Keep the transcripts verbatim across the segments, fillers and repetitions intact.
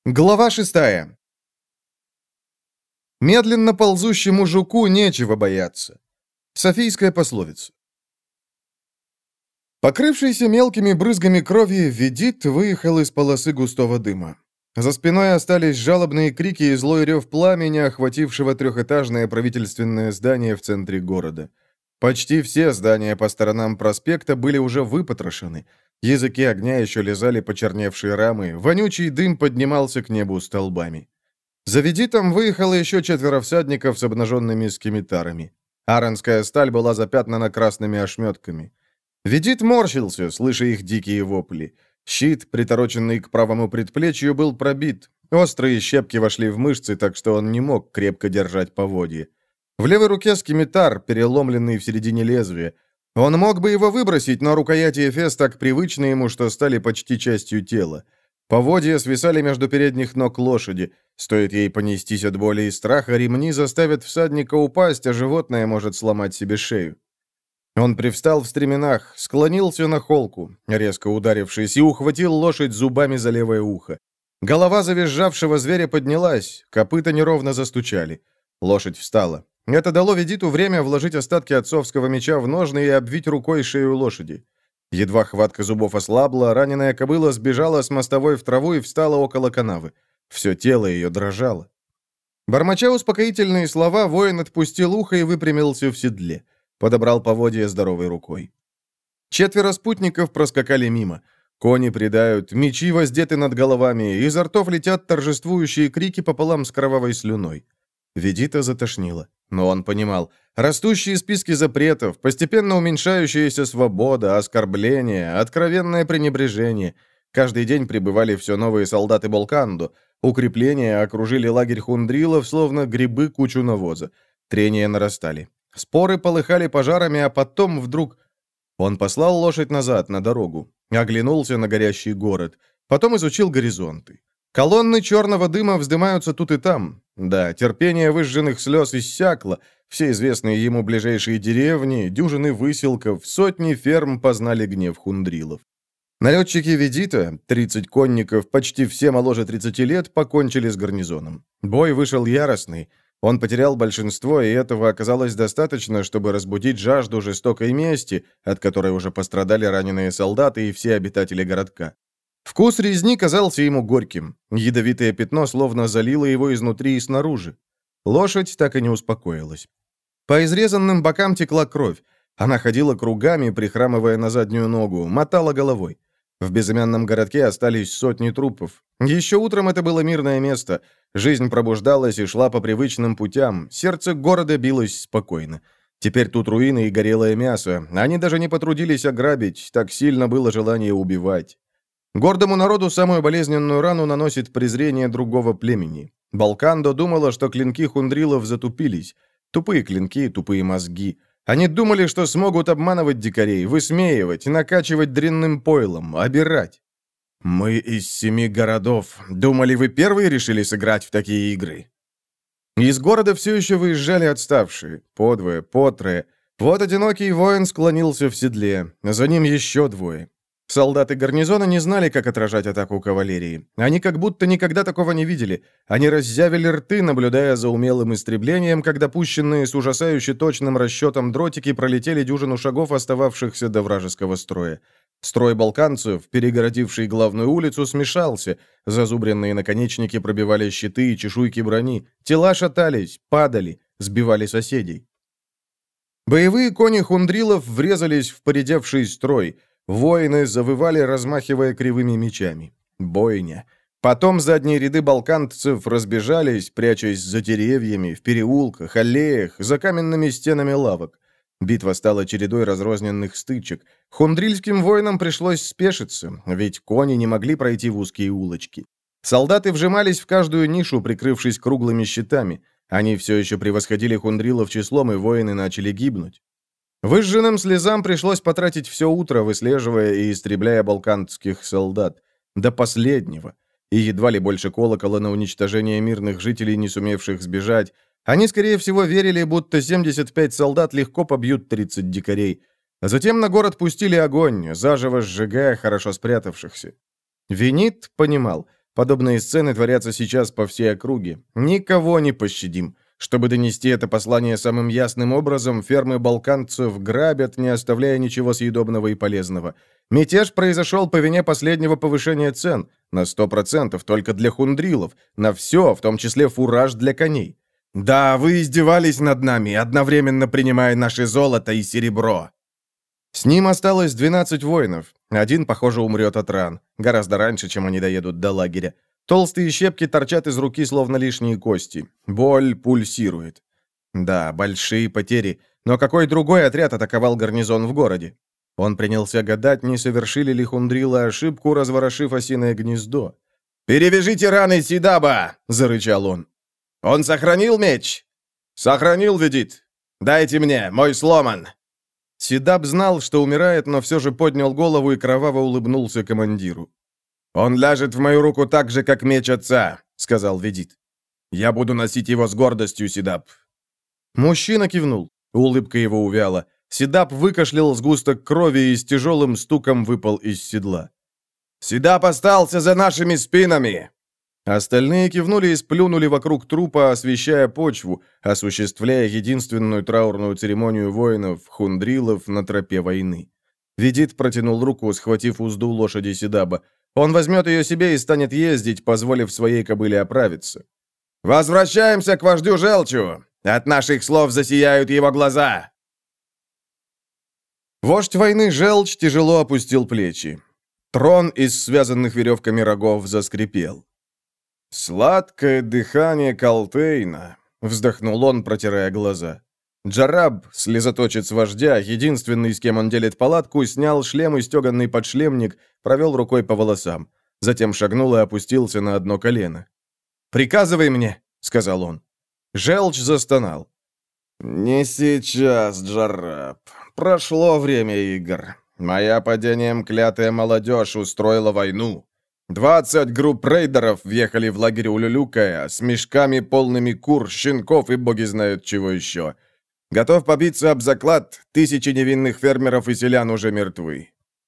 Глава шестая. Медленно ползущему жуку нечего бояться. Софийская пословица. Покрывшийся мелкими брызгами крови, Ведит выехал из полосы густого дыма. За спиной остались жалобные крики и злой рев пламени, охватившего трехэтажное правительственное здание в центре города. Почти все здания по сторонам проспекта были уже выпотрошены. Языки огня еще лизали почерневшие рамы, вонючий дым поднимался к небу столбами. За Ведитом выехало еще четверо всадников с обнаженными скимитарами. Аронская сталь была запятнана красными ошметками. Ведит морщился, слыша их дикие вопли. Щит, притороченный к правому предплечью, был пробит. Острые щепки вошли в мышцы, так что он не мог крепко держать поводья. В левой руке скимитар, переломленный в середине лезвия. Он мог бы его выбросить, но рукояти Эфес так привычны ему, что стали почти частью тела. Поводья свисали между передних ног лошади. Стоит ей понестись от боли и страха, ремни заставят всадника упасть, а животное может сломать себе шею. Он привстал в стременах, склонился на холку, резко ударившись, и ухватил лошадь зубами за левое ухо. Голова завизжавшего зверя поднялась, копыта неровно застучали. Лошадь встала. Это дало Ведиту время вложить остатки отцовского меча в ножны и обвить рукой шею лошади. Едва хватка зубов ослабла, раненая кобыла сбежала с мостовой в траву и встала около канавы. Все тело ее дрожало. Бормоча успокоительные слова, воин отпустил ухо и выпрямился в седле. Подобрал поводья здоровой рукой. Четверо спутников проскакали мимо. Кони придают, мечи воздеты над головами, изо ртов летят торжествующие крики пополам с кровавой слюной. Ведита затошнило. Но он понимал, растущие списки запретов, постепенно уменьшающаяся свобода, оскорбления, откровенное пренебрежение. Каждый день прибывали все новые солдаты Болкандо. Укрепления окружили лагерь хундрилов, словно грибы кучу навоза. Трения нарастали. Споры полыхали пожарами, а потом вдруг... Он послал лошадь назад, на дорогу. Оглянулся на горящий город. Потом изучил горизонты. Колонны черного дыма вздымаются тут и там. Да, терпение выжженных слез иссякло. Все известные ему ближайшие деревни, дюжины выселков, сотни ферм познали гнев хундрилов. Налетчики Ведита, тридцать конников, почти все моложе тридцати лет, покончили с гарнизоном. Бой вышел яростный. Он потерял большинство, и этого оказалось достаточно, чтобы разбудить жажду жестокой мести, от которой уже пострадали раненые солдаты и все обитатели городка. Вкус резни казался ему горьким. Ядовитое пятно словно залило его изнутри и снаружи. Лошадь так и не успокоилась. По изрезанным бокам текла кровь. Она ходила кругами, прихрамывая на заднюю ногу, мотала головой. В безымянном городке остались сотни трупов. Еще утром это было мирное место. Жизнь пробуждалась и шла по привычным путям. Сердце города билось спокойно. Теперь тут руины и горелое мясо. Они даже не потрудились ограбить, так сильно было желание убивать. Гордому народу самую болезненную рану наносит презрение другого племени. Болкандо думала, что клинки хундрилов затупились. Тупые клинки, тупые мозги. Они думали, что смогут обманывать дикарей, высмеивать, накачивать дрянным пойлом, обирать. «Мы из семи городов. Думали, вы первые решили сыграть в такие игры?» Из города все еще выезжали отставшие. Подвое, потрое. Вот одинокий воин склонился в седле. За ним еще двое. Солдаты гарнизона не знали, как отражать атаку кавалерии. Они как будто никогда такого не видели. Они раззявили рты, наблюдая за умелым истреблением, когда пущенные с ужасающе точным расчетом дротики пролетели дюжину шагов, остававшихся до вражеского строя. Строй балканцев, перегородивший главную улицу, смешался. Зазубренные наконечники пробивали щиты и чешуйки брони. Тела шатались, падали, сбивали соседей. Боевые кони хундрилов врезались в поредевший строй. Воины завывали, размахивая кривыми мечами. Бойня. Потом задние ряды балканцев разбежались, прячась за деревьями, в переулках, аллеях, за каменными стенами лавок. Битва стала чередой разрозненных стычек. Хундрильским воинам пришлось спешиться, ведь кони не могли пройти в узкие улочки. Солдаты вжимались в каждую нишу, прикрывшись круглыми щитами. Они все еще превосходили хундрилов числом, и воины начали гибнуть. Выжженным слезам пришлось потратить все утро, выслеживая и истребляя балканских солдат. До последнего. И едва ли больше колокола на уничтожение мирных жителей, не сумевших сбежать. Они, скорее всего, верили, будто семьдесят пять солдат легко побьют тридцать дикарей. А затем на город пустили огонь, заживо сжигая хорошо спрятавшихся. Венит понимал, Подобные сцены творятся сейчас по всей округе. Никого не пощадим. Чтобы донести это послание самым ясным образом, фермы балканцев грабят, не оставляя ничего съедобного и полезного. Мятеж произошел по вине последнего повышения цен. На сто процентов только для хундрилов. На все, в том числе фураж для коней. Да, вы издевались над нами, одновременно принимая наше золото и серебро. С ним осталось двенадцать воинов. Один, похоже, умрет от ран. Гораздо раньше, чем они доедут до лагеря. Толстые щепки торчат из руки, словно лишние кости. Боль пульсирует. Да, большие потери. Но какой другой отряд атаковал гарнизон в городе? Он принялся гадать, не совершили ли хундрилы ошибку, разворошив осиное гнездо. «Перевяжите раны Сидаба!» — зарычал он. «Он сохранил меч?» «Сохранил, Ведит. Дайте мне, мой сломан!» Сидаб знал, что умирает, но все же поднял голову и кроваво улыбнулся командиру. «Он ляжет в мою руку так же, как меч отца», — сказал Ведит. «Я буду носить его с гордостью, Сидаб». Мужчина кивнул. Улыбка его увяла. Сидаб выкашлял сгусток крови и с тяжелым стуком выпал из седла. «Сидаб остался за нашими спинами!» Остальные кивнули и сплюнули вокруг трупа, освещая почву, осуществляя единственную траурную церемонию воинов, хундрилов на тропе войны. Ведит протянул руку, схватив узду лошади Сидаба. Он возьмет ее себе и станет ездить, позволив своей кобыле оправиться. «Возвращаемся к вождю Желчу! От наших слов засияют его глаза!» Вождь войны Желчь тяжело опустил плечи. Трон из связанных веревками рогов заскрипел. «Сладкое дыхание Калтейна», — вздохнул он, протирая глаза. Джараб, слезоточец вождя, единственный, с кем он делит палатку, снял шлем и стеганный подшлемник, провел рукой по волосам. Затем шагнул и опустился на одно колено. «Приказывай мне», — сказал он. Желчь застонал. «Не сейчас, Джараб. Прошло время игр. Моя падением клятая молодежь устроила войну. Двадцать групп рейдеров въехали в лагерь Улюлюкая с мешками, полными кур, щенков и боги знают чего еще. Готов побиться об заклад, тысячи невинных фермеров и селян уже мертвы.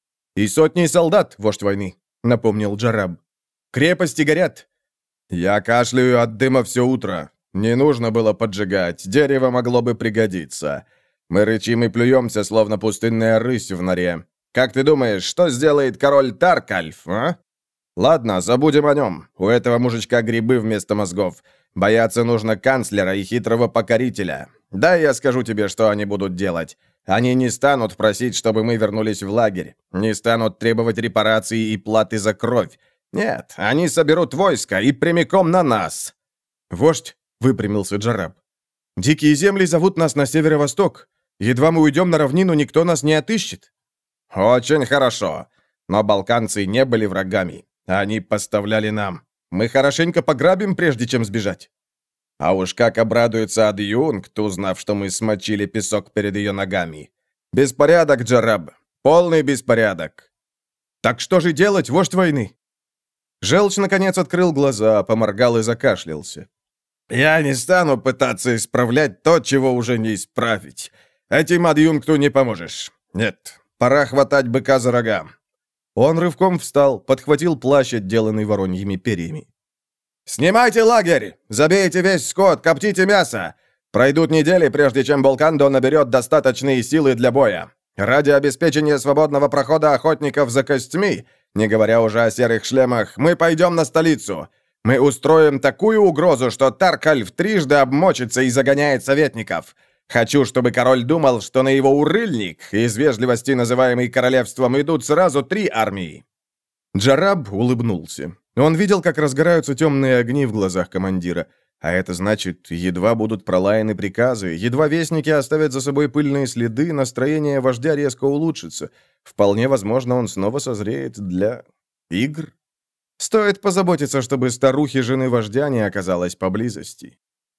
И сотни солдат, вождь войны», — напомнил Джараб. «Крепости горят». «Я кашляю от дыма все утро. Не нужно было поджигать, дерево могло бы пригодиться. Мы рычим и плюемся, словно пустынная рысь в норе. Как ты думаешь, что сделает король Таркальф, а?» «Ладно, забудем о нем. У этого мужичка грибы вместо мозгов. Бояться нужно канцлера и хитрого покорителя. Да, я скажу тебе, что они будут делать. Они не станут просить, чтобы мы вернулись в лагерь. Не станут требовать репарации и платы за кровь. Нет, они соберут войско и прямиком на нас». «Вождь», — выпрямился Джараб, — «дикие земли зовут нас на северо-восток. Едва мы уйдем на равнину, никто нас не отыщет». «Очень хорошо. Но балканцы не были врагами. Они поставляли нам. Мы хорошенько пограбим, прежде чем сбежать». А уж как обрадуется адъюнкт, узнав, что мы смочили песок перед ее ногами. Беспорядок, Джараб. Полный беспорядок. «Так что же делать, вождь войны?» Желчь, наконец, открыл глаза, поморгал и закашлялся. «Я не стану пытаться исправлять то, чего уже не исправить. Этим адъюнкту не поможешь. Нет, пора хватать быка за рога». Он рывком встал, подхватил плащ, отделанный вороньими перьями. «Снимайте лагерь! Забейте весь скот, коптите мясо! Пройдут недели, прежде чем Болкандо наберет достаточные силы для боя. Ради обеспечения свободного прохода охотников за костьми, не говоря уже о серых шлемах, мы пойдем на столицу. Мы устроим такую угрозу, что Таркальф трижды обмочится и загоняет советников. Хочу, чтобы король думал, что на его урыльник, из вежливости называемый королевством, идут сразу три армии». Джараб улыбнулся. Он видел, как разгораются темные огни в глазах командира. А это значит, едва будут пролаяны приказы, едва вестники оставят за собой пыльные следы, настроение вождя резко улучшится. Вполне возможно, он снова созреет для игр. Стоит позаботиться, чтобы старухи жены вождя не оказалась поблизости.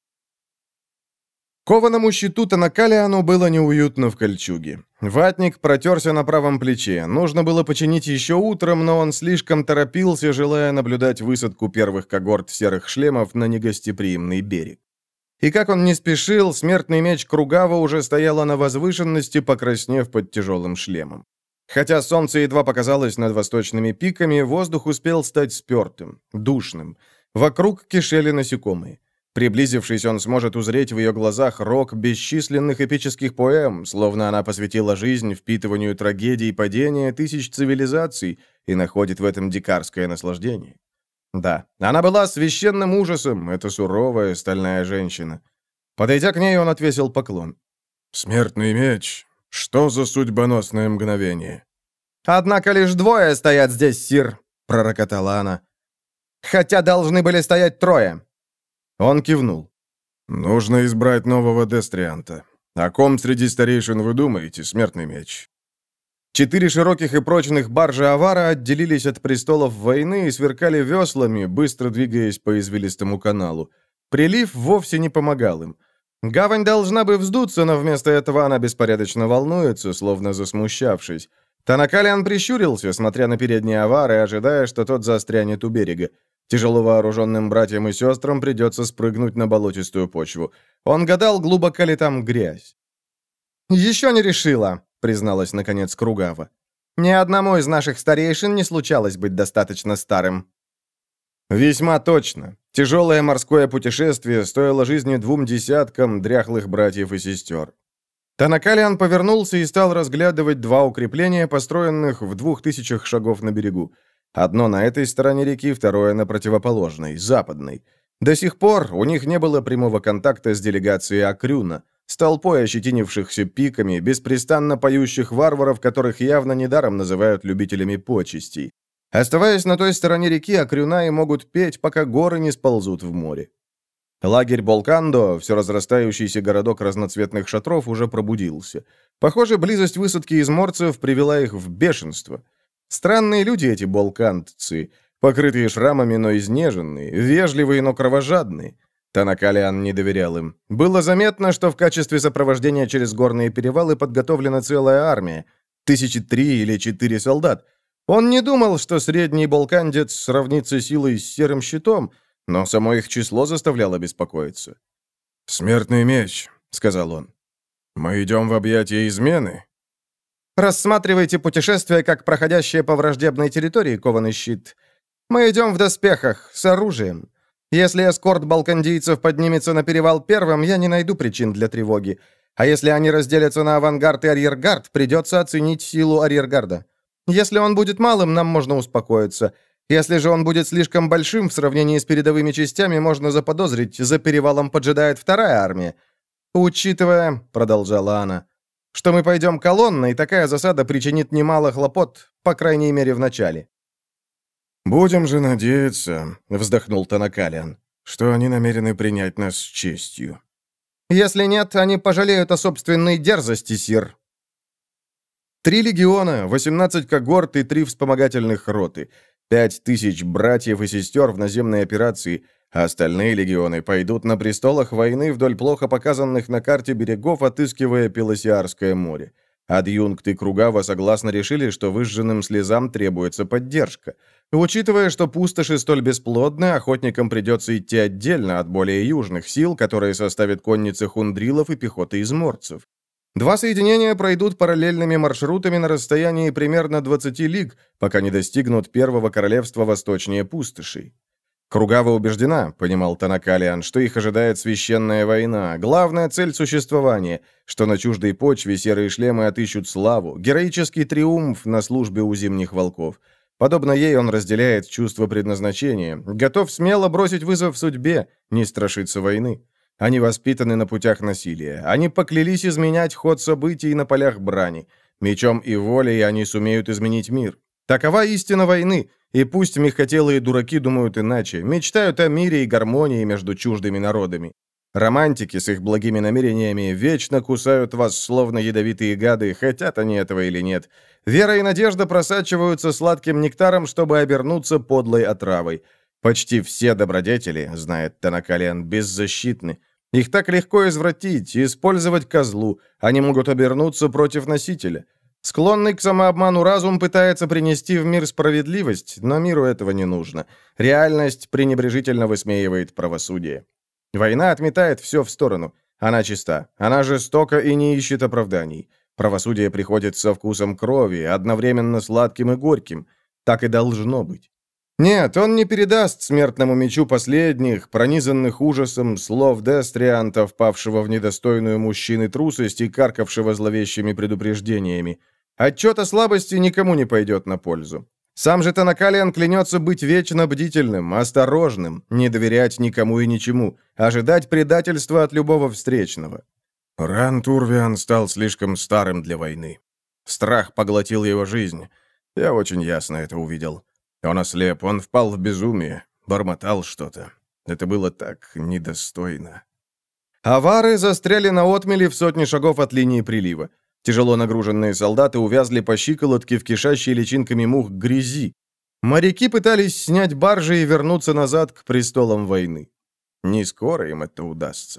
Кованому щиту Танакалиану было неуютно в кольчуге. Ватник протерся на правом плече. Нужно было починить еще утром, но он слишком торопился, желая наблюдать высадку первых когорт серых шлемов на негостеприимный берег. И как он не спешил, смертный меч Кругава уже стояла на возвышенности, покраснев под тяжелым шлемом. Хотя солнце едва показалось над восточными пиками, воздух успел стать спертым, душным. Вокруг кишели насекомые. Приблизившись, он сможет узреть в ее глазах рок бесчисленных эпических поэм, словно она посвятила жизнь впитыванию трагедий падения тысяч цивилизаций и находит в этом дикарское наслаждение. Да, она была священным ужасом, эта суровая стальная женщина. Подойдя к ней, он отвесил поклон. «Смертный меч, что за судьбоносное мгновение?» «Однако лишь двое стоят здесь, сир», — пророкотала она. «Хотя должны были стоять трое». Он кивнул. «Нужно избрать нового Дестрианта. О ком среди старейшин вы думаете, смертный меч?» Четыре широких и прочных баржи Авара отделились от престолов войны и сверкали веслами, быстро двигаясь по извилистому каналу. Прилив вовсе не помогал им. Гавань должна бы вздуться, но вместо этого она беспорядочно волнуется, словно засмущавшись. Танакалиан прищурился, смотря на передний Авар и ожидая, что тот застрянет у берега. Тяжело вооруженным братьям и сестрам придется спрыгнуть на болотистую почву. Он гадал, глубоко ли там грязь. «Еще не решила», — призналась, наконец, Кругава. «Ни одному из наших старейшин не случалось быть достаточно старым». Весьма точно. Тяжелое морское путешествие стоило жизни двум десяткам дряхлых братьев и сестер. Танакалиан повернулся и стал разглядывать два укрепления, построенных в двух тысячах шагов на берегу. Одно на этой стороне реки, второе на противоположной, западной. До сих пор у них не было прямого контакта с делегацией Акрюна, с толпой ощетинившихся пиками, беспрестанно поющих варваров, которых явно недаром называют любителями почестей. Оставаясь на той стороне реки, Акрюнаи могут петь, пока горы не сползут в море. Лагерь Болкандо, все разрастающийся городок разноцветных шатров, уже пробудился. Похоже, близость высадки изморцев привела их в бешенство. Странные люди эти болкандцы, покрытые шрамами, но изнеженные, вежливые, но кровожадные. Танакалиан не доверял им. Было заметно, что в качестве сопровождения через горные перевалы подготовлена целая армия. Тысячи три или четыре солдат. Он не думал, что средний болкандец сравнится силой с серым щитом, но само их число заставляло беспокоиться. «Смертный меч», — сказал он. «Мы идем в объятия измены?» «Рассматривайте путешествие как проходящее по враждебной территории, кованый щит. Мы идем в доспехах, с оружием. Если эскорт балкандийцев поднимется на перевал первым, я не найду причин для тревоги. А если они разделятся на авангард и арьергард, придется оценить силу арьергарда. Если он будет малым, нам можно успокоиться. Если же он будет слишком большим в сравнении с передовыми частями, можно заподозрить, за перевалом поджидает вторая армия. Учитывая, — продолжала она, — что мы пойдем колонной, такая засада причинит немало хлопот, по крайней мере, в начале». «Будем же надеяться», — вздохнул Танакалиан, «что они намерены принять нас с честью». «Если нет, они пожалеют о собственной дерзости, сир». Три легиона, восемнадцать когорт и три вспомогательных роты, пять тысяч братьев и сестер в наземной операции, а остальные легионы пойдут на престолах войны вдоль плохо показанных на карте берегов, отыскивая Пелосиарское море. Адъюнкт и Кругава согласно решили, что выжженным слезам требуется поддержка. Учитывая, что пустоши столь бесплодны, охотникам придется идти отдельно от более южных сил, которые составят конницы хундрилов и пехоты изморцев. Два соединения пройдут параллельными маршрутами на расстоянии примерно двадцати лиг, пока не достигнут первого королевства восточнее пустошей. Кругава убеждена, понимал Танакалиан, что их ожидает священная война, главная цель существования, что на чуждой почве серые шлемы отыщут славу, героический триумф на службе у зимних волков. Подобно ей он разделяет чувство предназначения, готов смело бросить вызов судьбе, не страшиться войны. Они воспитаны на путях насилия. Они поклялись изменять ход событий на полях брани. Мечом и волей они сумеют изменить мир. Такова истина войны, и пусть мягкотелые дураки думают иначе, мечтают о мире и гармонии между чуждыми народами. Романтики с их благими намерениями вечно кусают вас, словно ядовитые гады, хотят они этого или нет. Вера и надежда просачиваются сладким нектаром, чтобы обернуться подлой отравой. Почти все добродетели, знает Танакалиан, беззащитны. Их так легко извратить, использовать козлу. Они могут обернуться против носителя. Склонный к самообману разум пытается принести в мир справедливость, но миру этого не нужно. Реальность пренебрежительно высмеивает правосудие. Война отметает все в сторону. Она чиста, она жестока и не ищет оправданий. Правосудие приходит со вкусом крови, одновременно сладким и горьким. Так и должно быть. Нет, он не передаст смертному мечу последних, пронизанных ужасом слов Дестрианта, впавшего в недостойную мужчины трусость и каркавшего зловещими предупреждениями. Отчет о слабости никому не пойдет на пользу. Сам же Танакалиан клянется быть вечно бдительным, осторожным, не доверять никому и ничему, ожидать предательства от любого встречного. Ран Турвиан стал слишком старым для войны. Страх поглотил его жизнь. Я очень ясно это увидел. Он ослеп, он впал в безумие, бормотал что-то. Это было так недостойно. Авары застряли на отмеле в сотне шагов от линии прилива. Тяжело нагруженные солдаты увязли по щиколотке в кишащей личинками мух грязи. Моряки пытались снять баржи и вернуться назад к престолам войны. Не скоро им это удастся.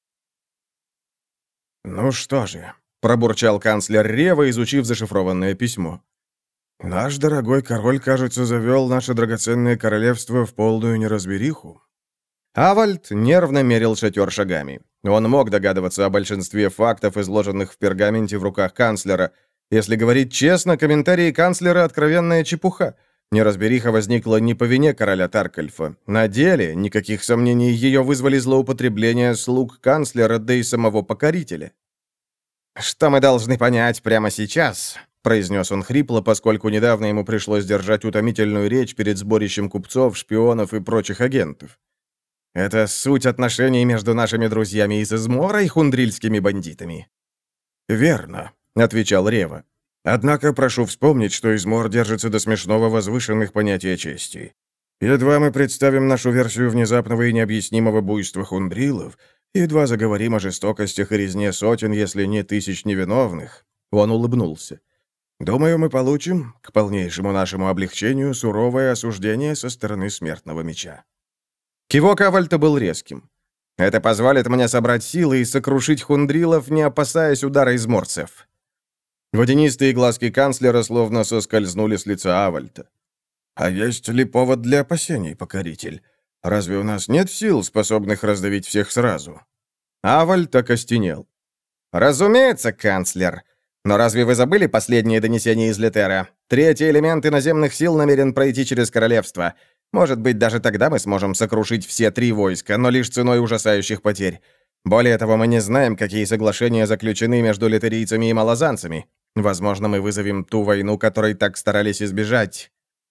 «Ну что же», — пробурчал канцлер Рева, изучив зашифрованное письмо. «Наш дорогой король, кажется, завел наше драгоценное королевство в полную неразбериху». Авальд нервно мерил шатер шагами. Он мог догадываться о большинстве фактов, изложенных в пергаменте в руках канцлера. Если говорить честно, комментарии канцлера — откровенная чепуха. Неразбериха возникла не по вине короля Таркальфа. На деле, никаких сомнений, ее вызвали злоупотребления слуг канцлера, да и самого покорителя. «Что мы должны понять прямо сейчас?» — произнес он хрипло, поскольку недавно ему пришлось держать утомительную речь перед сборищем купцов, шпионов и прочих агентов. «Это суть отношений между нашими друзьями из Измора и хундрильскими бандитами». «Верно», — отвечал Рева. «Однако прошу вспомнить, что Измор держится до смешного возвышенных понятий о чести. Едва мы представим нашу версию внезапного и необъяснимого буйства хундрилов, едва заговорим о жестокостях и резне сотен, если не тысяч невиновных». Он улыбнулся. «Думаю, мы получим, к полнейшему нашему облегчению, суровое осуждение со стороны смертного меча». Кивок Авальта был резким. «Это позволит мне собрать силы и сокрушить хундрилов, не опасаясь удара изморцев». Водянистые глазки канцлера словно соскользнули с лица Авальта. «А есть ли повод для опасений, покоритель? Разве у нас нет сил, способных раздавить всех сразу?» Авальт окостенел. «Разумеется, канцлер. Но разве вы забыли последние донесения из Летера? Третий элемент иноземных сил намерен пройти через королевство. Может быть, даже тогда мы сможем сокрушить все три войска, но лишь ценой ужасающих потерь. Более того, мы не знаем, какие соглашения заключены между летерийцами и малозанцами. Возможно, мы вызовем ту войну, которой так старались избежать».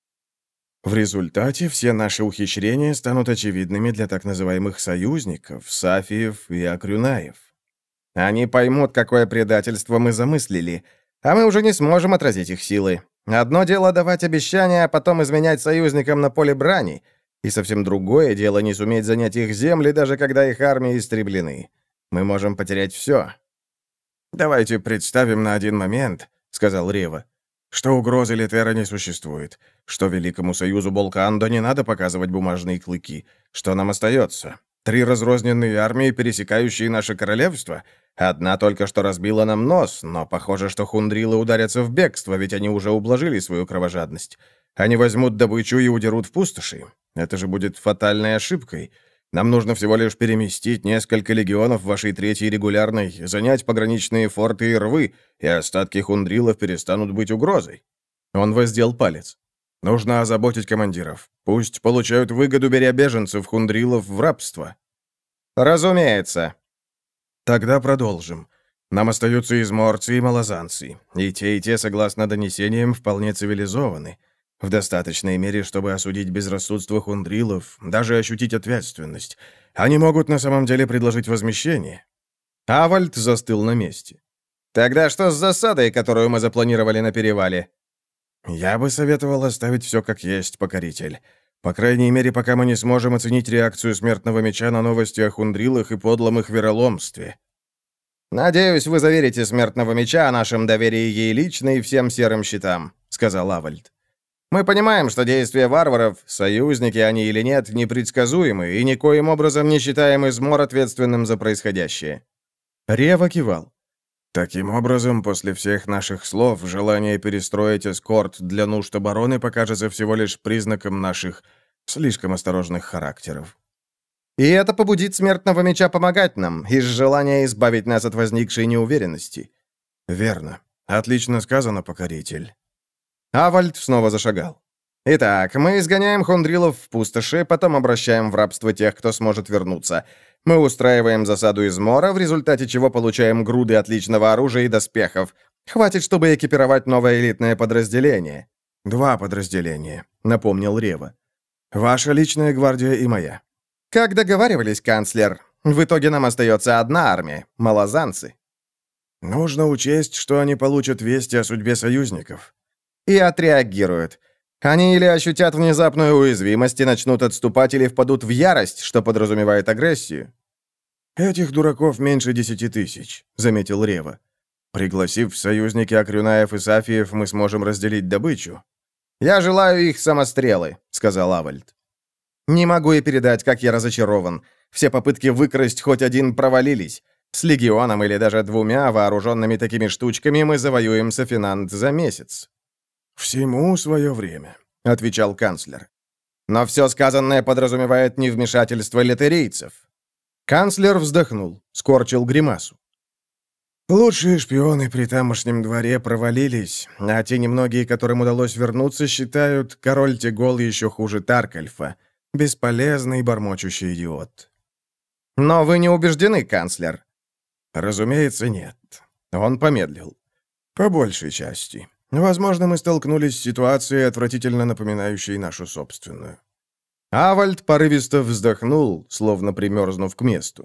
В результате все наши ухищрения станут очевидными для так называемых союзников, сафиев и акрюнаев. Они поймут, какое предательство мы замыслили, а мы уже не сможем отразить их силы. Одно дело давать обещания, а потом изменять союзникам на поле брани, и совсем другое дело не суметь занять их земли, даже когда их армии истреблены. Мы можем потерять все. «Давайте представим на один момент», — сказал Рева, «что угрозы Летера не существует, что Великому Союзу Болкандо не надо показывать бумажные клыки. Что нам остается? Три разрозненные армии, пересекающие наше королевство? Одна только что разбила нам нос, но похоже, что хундрилы ударятся в бегство, ведь они уже ублажили свою кровожадность. Они возьмут добычу и удерут в пустоши. Это же будет фатальной ошибкой. Нам нужно всего лишь переместить несколько легионов вашей третьей регулярной, занять пограничные форты и рвы, и остатки хундрилов перестанут быть угрозой». Он воздел палец. «Нужно озаботить командиров. Пусть получают выгоду, беря беженцев хундрилов в рабство». «Разумеется». «Тогда продолжим. Нам остаются изморцы и малозанцы. И те, и те, согласно донесениям, вполне цивилизованы. В достаточной мере, чтобы осудить безрассудство хундрилов, даже ощутить ответственность. Они могут на самом деле предложить возмещение». Авальд застыл на месте. «Тогда что с засадой, которую мы запланировали на перевале?» «Я бы советовал оставить все как есть, покоритель. По крайней мере, пока мы не сможем оценить реакцию смертного меча на новости о хундрилах и подлом их вероломстве». «Надеюсь, вы заверите смертного меча о нашем доверии ей лично и всем серым щитам», — сказал Авальд. «Мы понимаем, что действия варваров, союзники они или нет, непредсказуемы, и никоим образом не считаем Измор ответственным за происходящее». Рева кивал. «Таким образом, после всех наших слов, желание перестроить эскорт для нужд обороны покажется всего лишь признаком наших слишком осторожных характеров». «И это побудит смертного меча помогать нам, из желания избавить нас от возникшей неуверенности». «Верно. Отлично сказано, покоритель». Авальд снова зашагал. «Итак, мы изгоняем хундрилов в пустоши, потом обращаем в рабство тех, кто сможет вернуться. Мы устраиваем засаду из мора, в результате чего получаем груды отличного оружия и доспехов. Хватит, чтобы экипировать новое элитное подразделение». «Два подразделения», — напомнил Рева. «Ваша личная гвардия и моя». «Как договаривались, канцлер, в итоге нам остается одна армия — малозанцы». «Нужно учесть, что они получат вести о судьбе союзников». «И отреагируют. Они или ощутят внезапную уязвимость и начнут отступать, или впадут в ярость, что подразумевает агрессию». «Этих дураков меньше десяти тысяч», — заметил Рева. «Пригласив в союзники Акрюнаев и Сафиев, мы сможем разделить добычу». «Я желаю их самострелы», — сказал Авальд. «Не могу и передать, как я разочарован. Все попытки выкрасть хоть один провалились. С легионом или даже двумя вооруженными такими штучками мы завоюем Софинант за месяц». «Всему свое время», — отвечал канцлер. «Но все сказанное подразумевает невмешательство литерийцев». Канцлер вздохнул, скорчил гримасу. «Лучшие шпионы при тамошнем дворе провалились, а те немногие, которым удалось вернуться, считают, король Тегол еще хуже Таркальфа. Бесполезный бормочущий идиот». «Но вы не убеждены, канцлер?» «Разумеется, нет». Он помедлил. «По большей части. Возможно, мы столкнулись с ситуацией, отвратительно напоминающей нашу собственную». Авальд порывисто вздохнул, словно примерзнув к месту.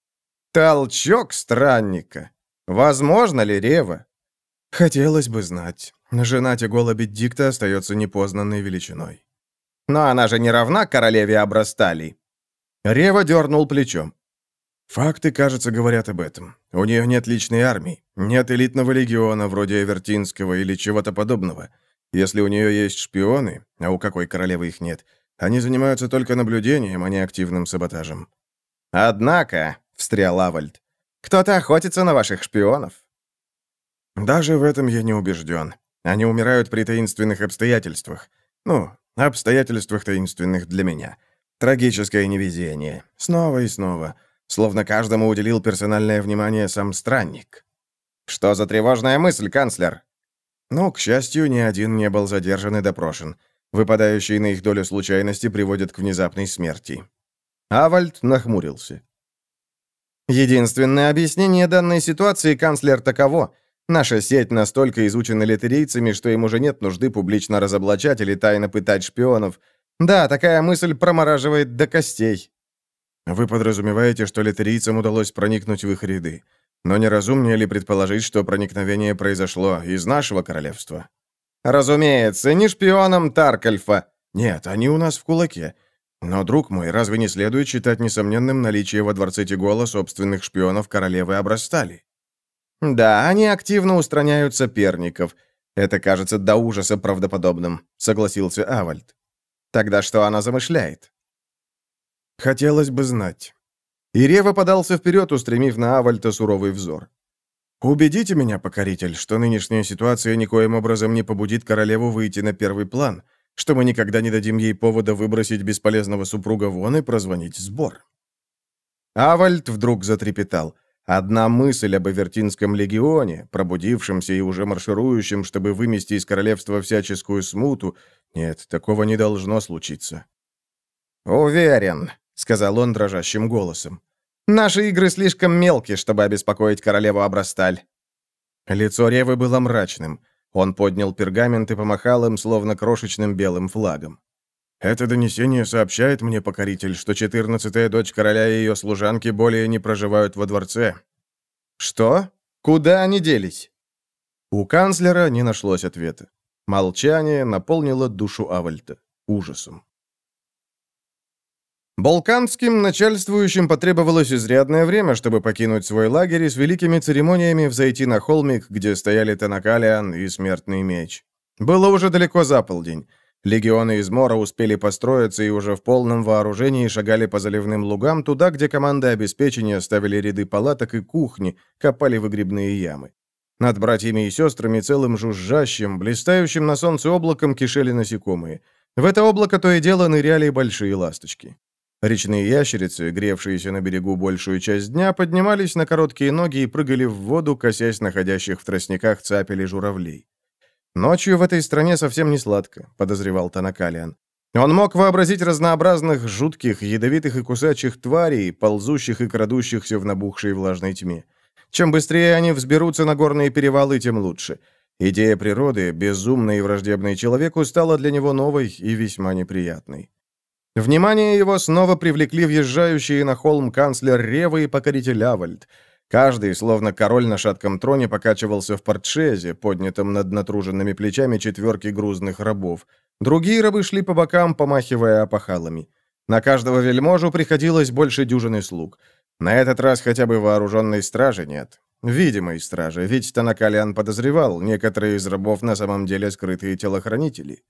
«Толчок странника. Возможно ли, Рева?» «Хотелось бы знать. Жена Тегола Беддикта остается непознанной величиной». «Но она же не равна королеве Абрасталий». Рева дернул плечом. «Факты, кажется, говорят об этом. У нее нет личной армии, нет элитного легиона, вроде Эвертинского или чего-то подобного. Если у нее есть шпионы, а у какой королевы их нет, они занимаются только наблюдением, а не активным саботажем». «Однако», — встрял Авальд, — «кто-то охотится на ваших шпионов». «Даже в этом я не убежден. Они умирают при таинственных обстоятельствах. Ну, обстоятельствах таинственных для меня. Трагическое невезение. Снова и снова. Словно каждому уделил персональное внимание сам странник». «Что за тревожная мысль, канцлер?» Ну, к счастью, ни один не был задержан и допрошен. Выпадающие на их долю случайности приводят к внезапной смерти». Авальд нахмурился. «Единственное объяснение данной ситуации, канцлер, таково. Наша сеть настолько изучена литерийцами, что им уже нет нужды публично разоблачать или тайно пытать шпионов. Да, такая мысль промораживает до костей». «Вы подразумеваете, что литерийцам удалось проникнуть в их ряды. Но не разумнее ли предположить, что проникновение произошло из нашего королевства?» «Разумеется, не шпионом Таркальфа». «Нет, они у нас в кулаке. Но, друг мой, разве не следует считать несомненным наличие во дворце Тегола собственных шпионов королевы Абрастали?» «Да, они активно устраняют соперников. Это кажется до ужаса правдоподобным», — согласился Авальд. «Тогда что она замышляет?» «Хотелось бы знать». И Рева подался вперед, устремив на Авальта суровый взор. «Убедите меня, покоритель, что нынешняя ситуация никоим образом не побудит королеву выйти на первый план, что мы никогда не дадим ей повода выбросить бесполезного супруга вон и прозвонить в сбор». Авальд вдруг затрепетал. Одна мысль об Эвертинском легионе, пробудившемся и уже марширующем, чтобы вымести из королевства всяческую смуту, нет, такого не должно случиться. «Уверен», — сказал он дрожащим голосом. «Наши игры слишком мелкие, чтобы обеспокоить королеву Абрасталь». Лицо Ревы было мрачным. Он поднял пергамент и помахал им, словно крошечным белым флагом. «Это донесение сообщает мне, покоритель, что четырнадцатая дочь короля и ее служанки более не проживают во дворце». «Что? Куда они делись?» У канцлера не нашлось ответа. Молчание наполнило душу Авальта ужасом. Балканским начальствующим потребовалось изрядное время, чтобы покинуть свой лагерь и с великими церемониями взойти на холмик, где стояли Танакалиан и Смертный меч. Было уже далеко за полдень. Легионы из Мора успели построиться и уже в полном вооружении шагали по заливным лугам туда, где команды обеспечения ставили ряды палаток и кухни, копали выгребные ямы. Над братьями и сестрами целым жужжащим, блистающим на солнце облаком кишели насекомые. В это облако то и дело ныряли большие ласточки. Речные ящерицы, гревшиеся на берегу большую часть дня, поднимались на короткие ноги и прыгали в воду, косясь находящих в тростниках цапель и журавлей. «Ночью в этой стране совсем не сладко», — подозревал Танакалиан. Он мог вообразить разнообразных жутких, ядовитых и кусачих тварей, ползущих и крадущихся в набухшей влажной тьме. Чем быстрее они взберутся на горные перевалы, тем лучше. Идея природы, безумной и враждебной человеку, стала для него новой и весьма неприятной. Внимание его снова привлекли въезжающие на холм канцлер Рева и покоритель Авальд. Каждый, словно король на шатком троне, покачивался в портшезе, поднятом над натруженными плечами четверки грузных рабов. Другие рабы шли по бокам, помахивая опахалами. На каждого вельможу приходилось больше дюжины слуг. На этот раз хотя бы вооруженной стражи нет. Видимой стражи, ведь Танакалиан подозревал, некоторые из рабов на самом деле скрытые телохранители.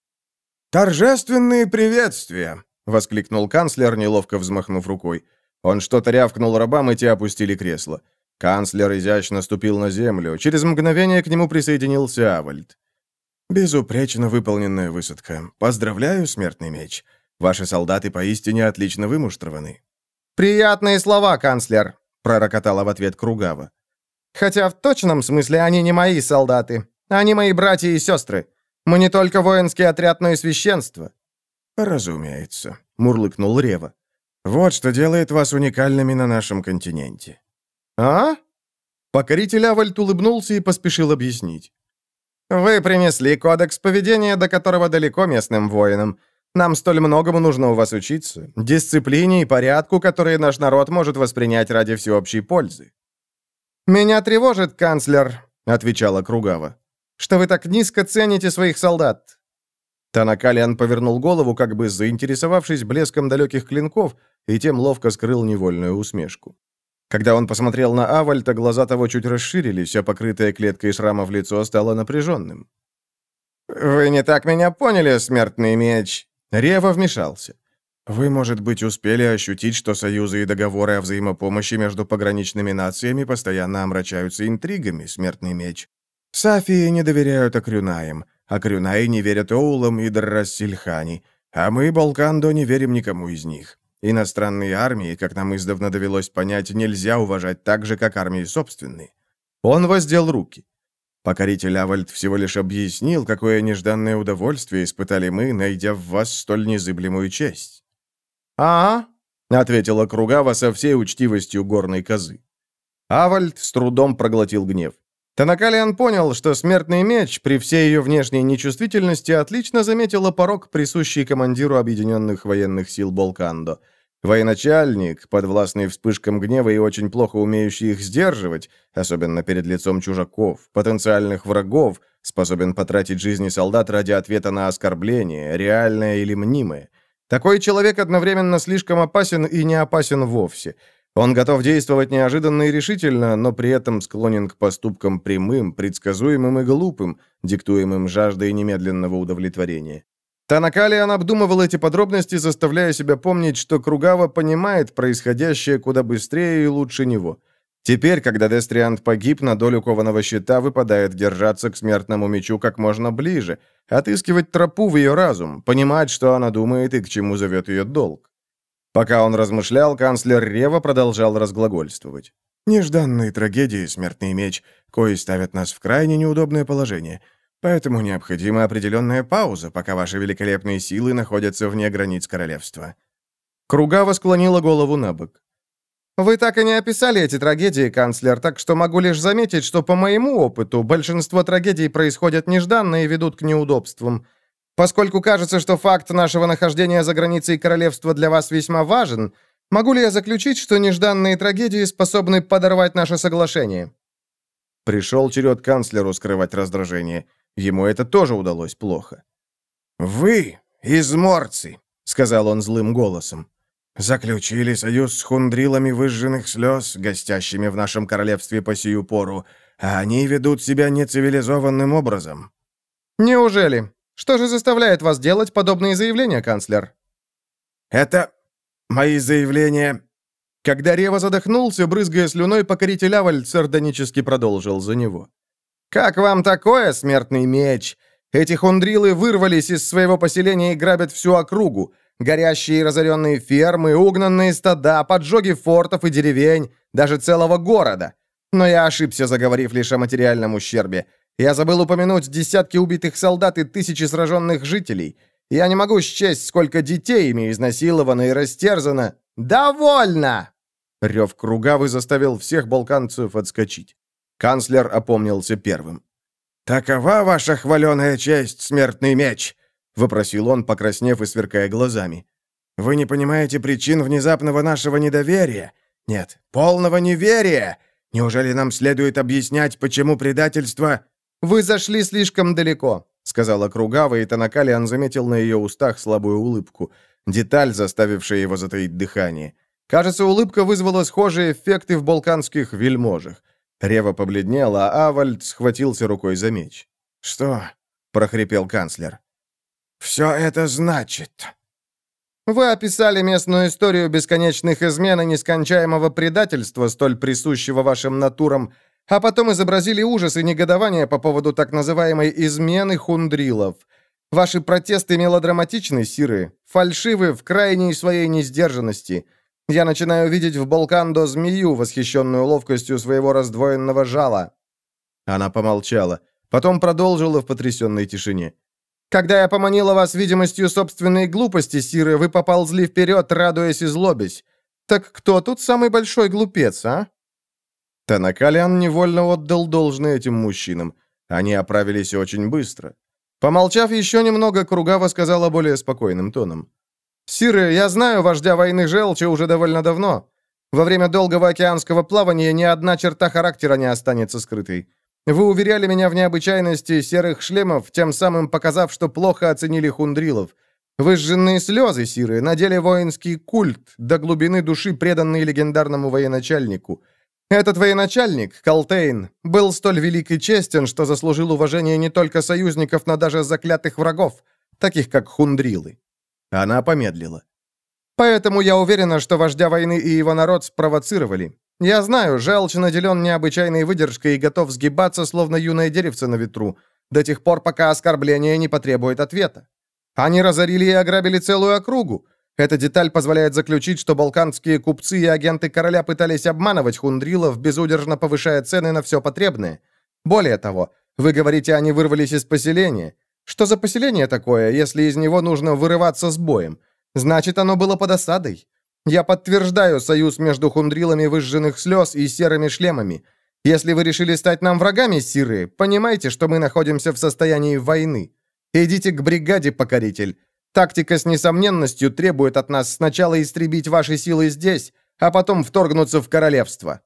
«Торжественные приветствия!» — воскликнул канцлер, неловко взмахнув рукой. Он что-то рявкнул рабам, и те опустили кресло. Канцлер изящно ступил на землю. Через мгновение к нему присоединился Авальд. «Безупречно выполненная высадка. Поздравляю, смертный меч. Ваши солдаты поистине отлично вымуштрованы». «Приятные слова, канцлер», — пророкотала в ответ Кругава. «Хотя в точном смысле они не мои солдаты. Они мои братья и сестры. Мы не только воинский отряд, но и священство». «Разумеется», — мурлыкнул Рева. «Вот что делает вас уникальными на нашем континенте». «А?» Покоритель Авальд улыбнулся и поспешил объяснить. «Вы принесли кодекс поведения, до которого далеко местным воинам. Нам столь многому нужно у вас учиться. Дисциплине и порядку, которые наш народ может воспринять ради всеобщей пользы». «Меня тревожит, канцлер», — отвечала Кругава, «что вы так низко цените своих солдат». Танакалиан повернул голову, как бы заинтересовавшись блеском далеких клинков, и тем ловко скрыл невольную усмешку. Когда он посмотрел на Авальта, глаза того чуть расширились, а покрытое клеткой шрамов лицо стало напряженным. «Вы не так меня поняли, смертный меч». Рева вмешался. «Вы, может быть, успели ощутить, что союзы и договоры о взаимопомощи между пограничными нациями постоянно омрачаются интригами, смертный меч. Сафии не доверяют Акрюнаям, Акрюнаи не верят Оулам и Драссильхани, а мы, Балкандо, не верим никому из них. Иностранные армии, как нам издавна довелось понять, нельзя уважать так же, как армии собственные». Он воздел руки. Покоритель Авальд всего лишь объяснил, какое нежданное удовольствие испытали мы, найдя в вас столь незыблемую честь. «Ага», — ответила Кругава со всей учтивостью горной козы. Авальд с трудом проглотил гнев. Танакалиан понял, что смертный меч, при всей ее внешней нечувствительности, отлично заметила порок, присущий командиру объединенных военных сил Болкандо. Военачальник, подвластный вспышкам гнева и очень плохо умеющий их сдерживать, особенно перед лицом чужаков, потенциальных врагов, способен потратить жизни солдат ради ответа на оскорбление, реальное или мнимое. Такой человек одновременно слишком опасен и не опасен вовсе. Он готов действовать неожиданно и решительно, но при этом склонен к поступкам прямым, предсказуемым и глупым, диктуемым жаждой немедленного удовлетворения. Танакалиан обдумывал эти подробности, заставляя себя помнить, что Кругава понимает происходящее куда быстрее и лучше него. Теперь, когда Дестриант погиб, на долю кованого щита выпадает держаться к смертному мечу как можно ближе, отыскивать тропу в ее разум, понимать, что она думает и к чему зовет ее долг. Пока он размышлял, канцлер Рева продолжал разглагольствовать. «Нежданные трагедии, смертный меч, кои ставят нас в крайне неудобное положение. Поэтому необходима определенная пауза, пока ваши великолепные силы находятся вне границ королевства». Кругава склонила голову на бок. «Вы так и не описали эти трагедии, канцлер, так что могу лишь заметить, что по моему опыту большинство трагедий происходят нежданно и ведут к неудобствам. Поскольку кажется, что факт нашего нахождения за границей королевства для вас весьма важен, могу ли я заключить, что нежданные трагедии способны подорвать наше соглашение?» Пришел черед канцлеру скрывать раздражение. Ему это тоже удалось плохо. «Вы, изморцы», — сказал он злым голосом, — «заключили союз с хундрилами выжженных слез, гостящими в нашем королевстве по сию пору, а они ведут себя нецивилизованным образом». «Неужели? Что же заставляет вас делать подобные заявления, канцлер?» «Это мои заявления...» Когда Рева задохнулся, брызгая слюной, покоритель Авальд сардонически продолжил за него. «Как вам такое, смертный меч? Эти хундрилы вырвались из своего поселения и грабят всю округу. Горящие и разоренные фермы, угнанные стада, поджоги фортов и деревень, даже целого города. Но я ошибся, заговорив лишь о материальном ущербе. Я забыл упомянуть десятки убитых солдат и тысячи сраженных жителей. Я не могу счесть, сколько детей ими изнасиловано и растерзано. «Довольно!» Рев Кругавы заставил всех балканцев отскочить. Канцлер опомнился первым. «Такова ваша хваленая честь, смертный меч!» — вопросил он, покраснев и сверкая глазами. «Вы не понимаете причин внезапного нашего недоверия? Нет, полного неверия! Неужели нам следует объяснять, почему предательство...» «Вы зашли слишком далеко», — сказала Кругава, и Танакалиан заметил на ее устах слабую улыбку, деталь, заставившая его затаить дыхание. Кажется, улыбка вызвала схожие эффекты в балканских вельможах. Рева побледнела, а Авальд схватился рукой за меч. «Что?» — прохрипел канцлер. «Все это значит...» «Вы описали местную историю бесконечных измен и нескончаемого предательства, столь присущего вашим натурам, а потом изобразили ужас и негодование по поводу так называемой измены хундрилов. Ваши протесты мелодраматичны, сиры, фальшивы в крайней своей несдержанности. Я начинаю видеть в Балкандо змею, восхищенную ловкостью своего раздвоенного жала». Она помолчала, потом продолжила в потрясенной тишине. «Когда я поманила вас видимостью собственной глупости, сиры, вы поползли вперед, радуясь и злобясь. Так кто тут самый большой глупец, а?» Танакалиан невольно отдал должное этим мужчинам. Они оправились очень быстро. Помолчав еще немного, Кругава сказала более спокойным тоном. «Сиры, я знаю вождя войны Желча уже довольно давно. Во время долгого океанского плавания ни одна черта характера не останется скрытой. Вы уверяли меня в необычайности серых шлемов, тем самым показав, что плохо оценили хундрилов. Выжженные слезы, сиры, надели воинский культ, до глубины души преданный легендарному военачальнику. Этот военачальник, Калтейн, был столь велик и честен, что заслужил уважение не только союзников, но даже заклятых врагов, таких как хундрилы». Она помедлила. «Поэтому я уверена, что вождя войны и его народ спровоцировали. Я знаю, Желчь наделен необычайной выдержкой и готов сгибаться, словно юное деревце на ветру, до тех пор, пока оскорбление не потребует ответа. Они разорили и ограбили целую округу. Эта деталь позволяет заключить, что балканские купцы и агенты короля пытались обманывать хундрилов, безудержно повышая цены на все потребное. Более того, вы говорите, они вырвались из поселения. Что за поселение такое, если из него нужно вырываться с боем? Значит, оно было под осадой. Я подтверждаю союз между хундрилами выжженных слез и серыми шлемами. Если вы решили стать нам врагами, сиры, понимайте, что мы находимся в состоянии войны. Идите к бригаде, покоритель. Тактика с несомненностью требует от нас сначала истребить ваши силы здесь, а потом вторгнуться в королевство».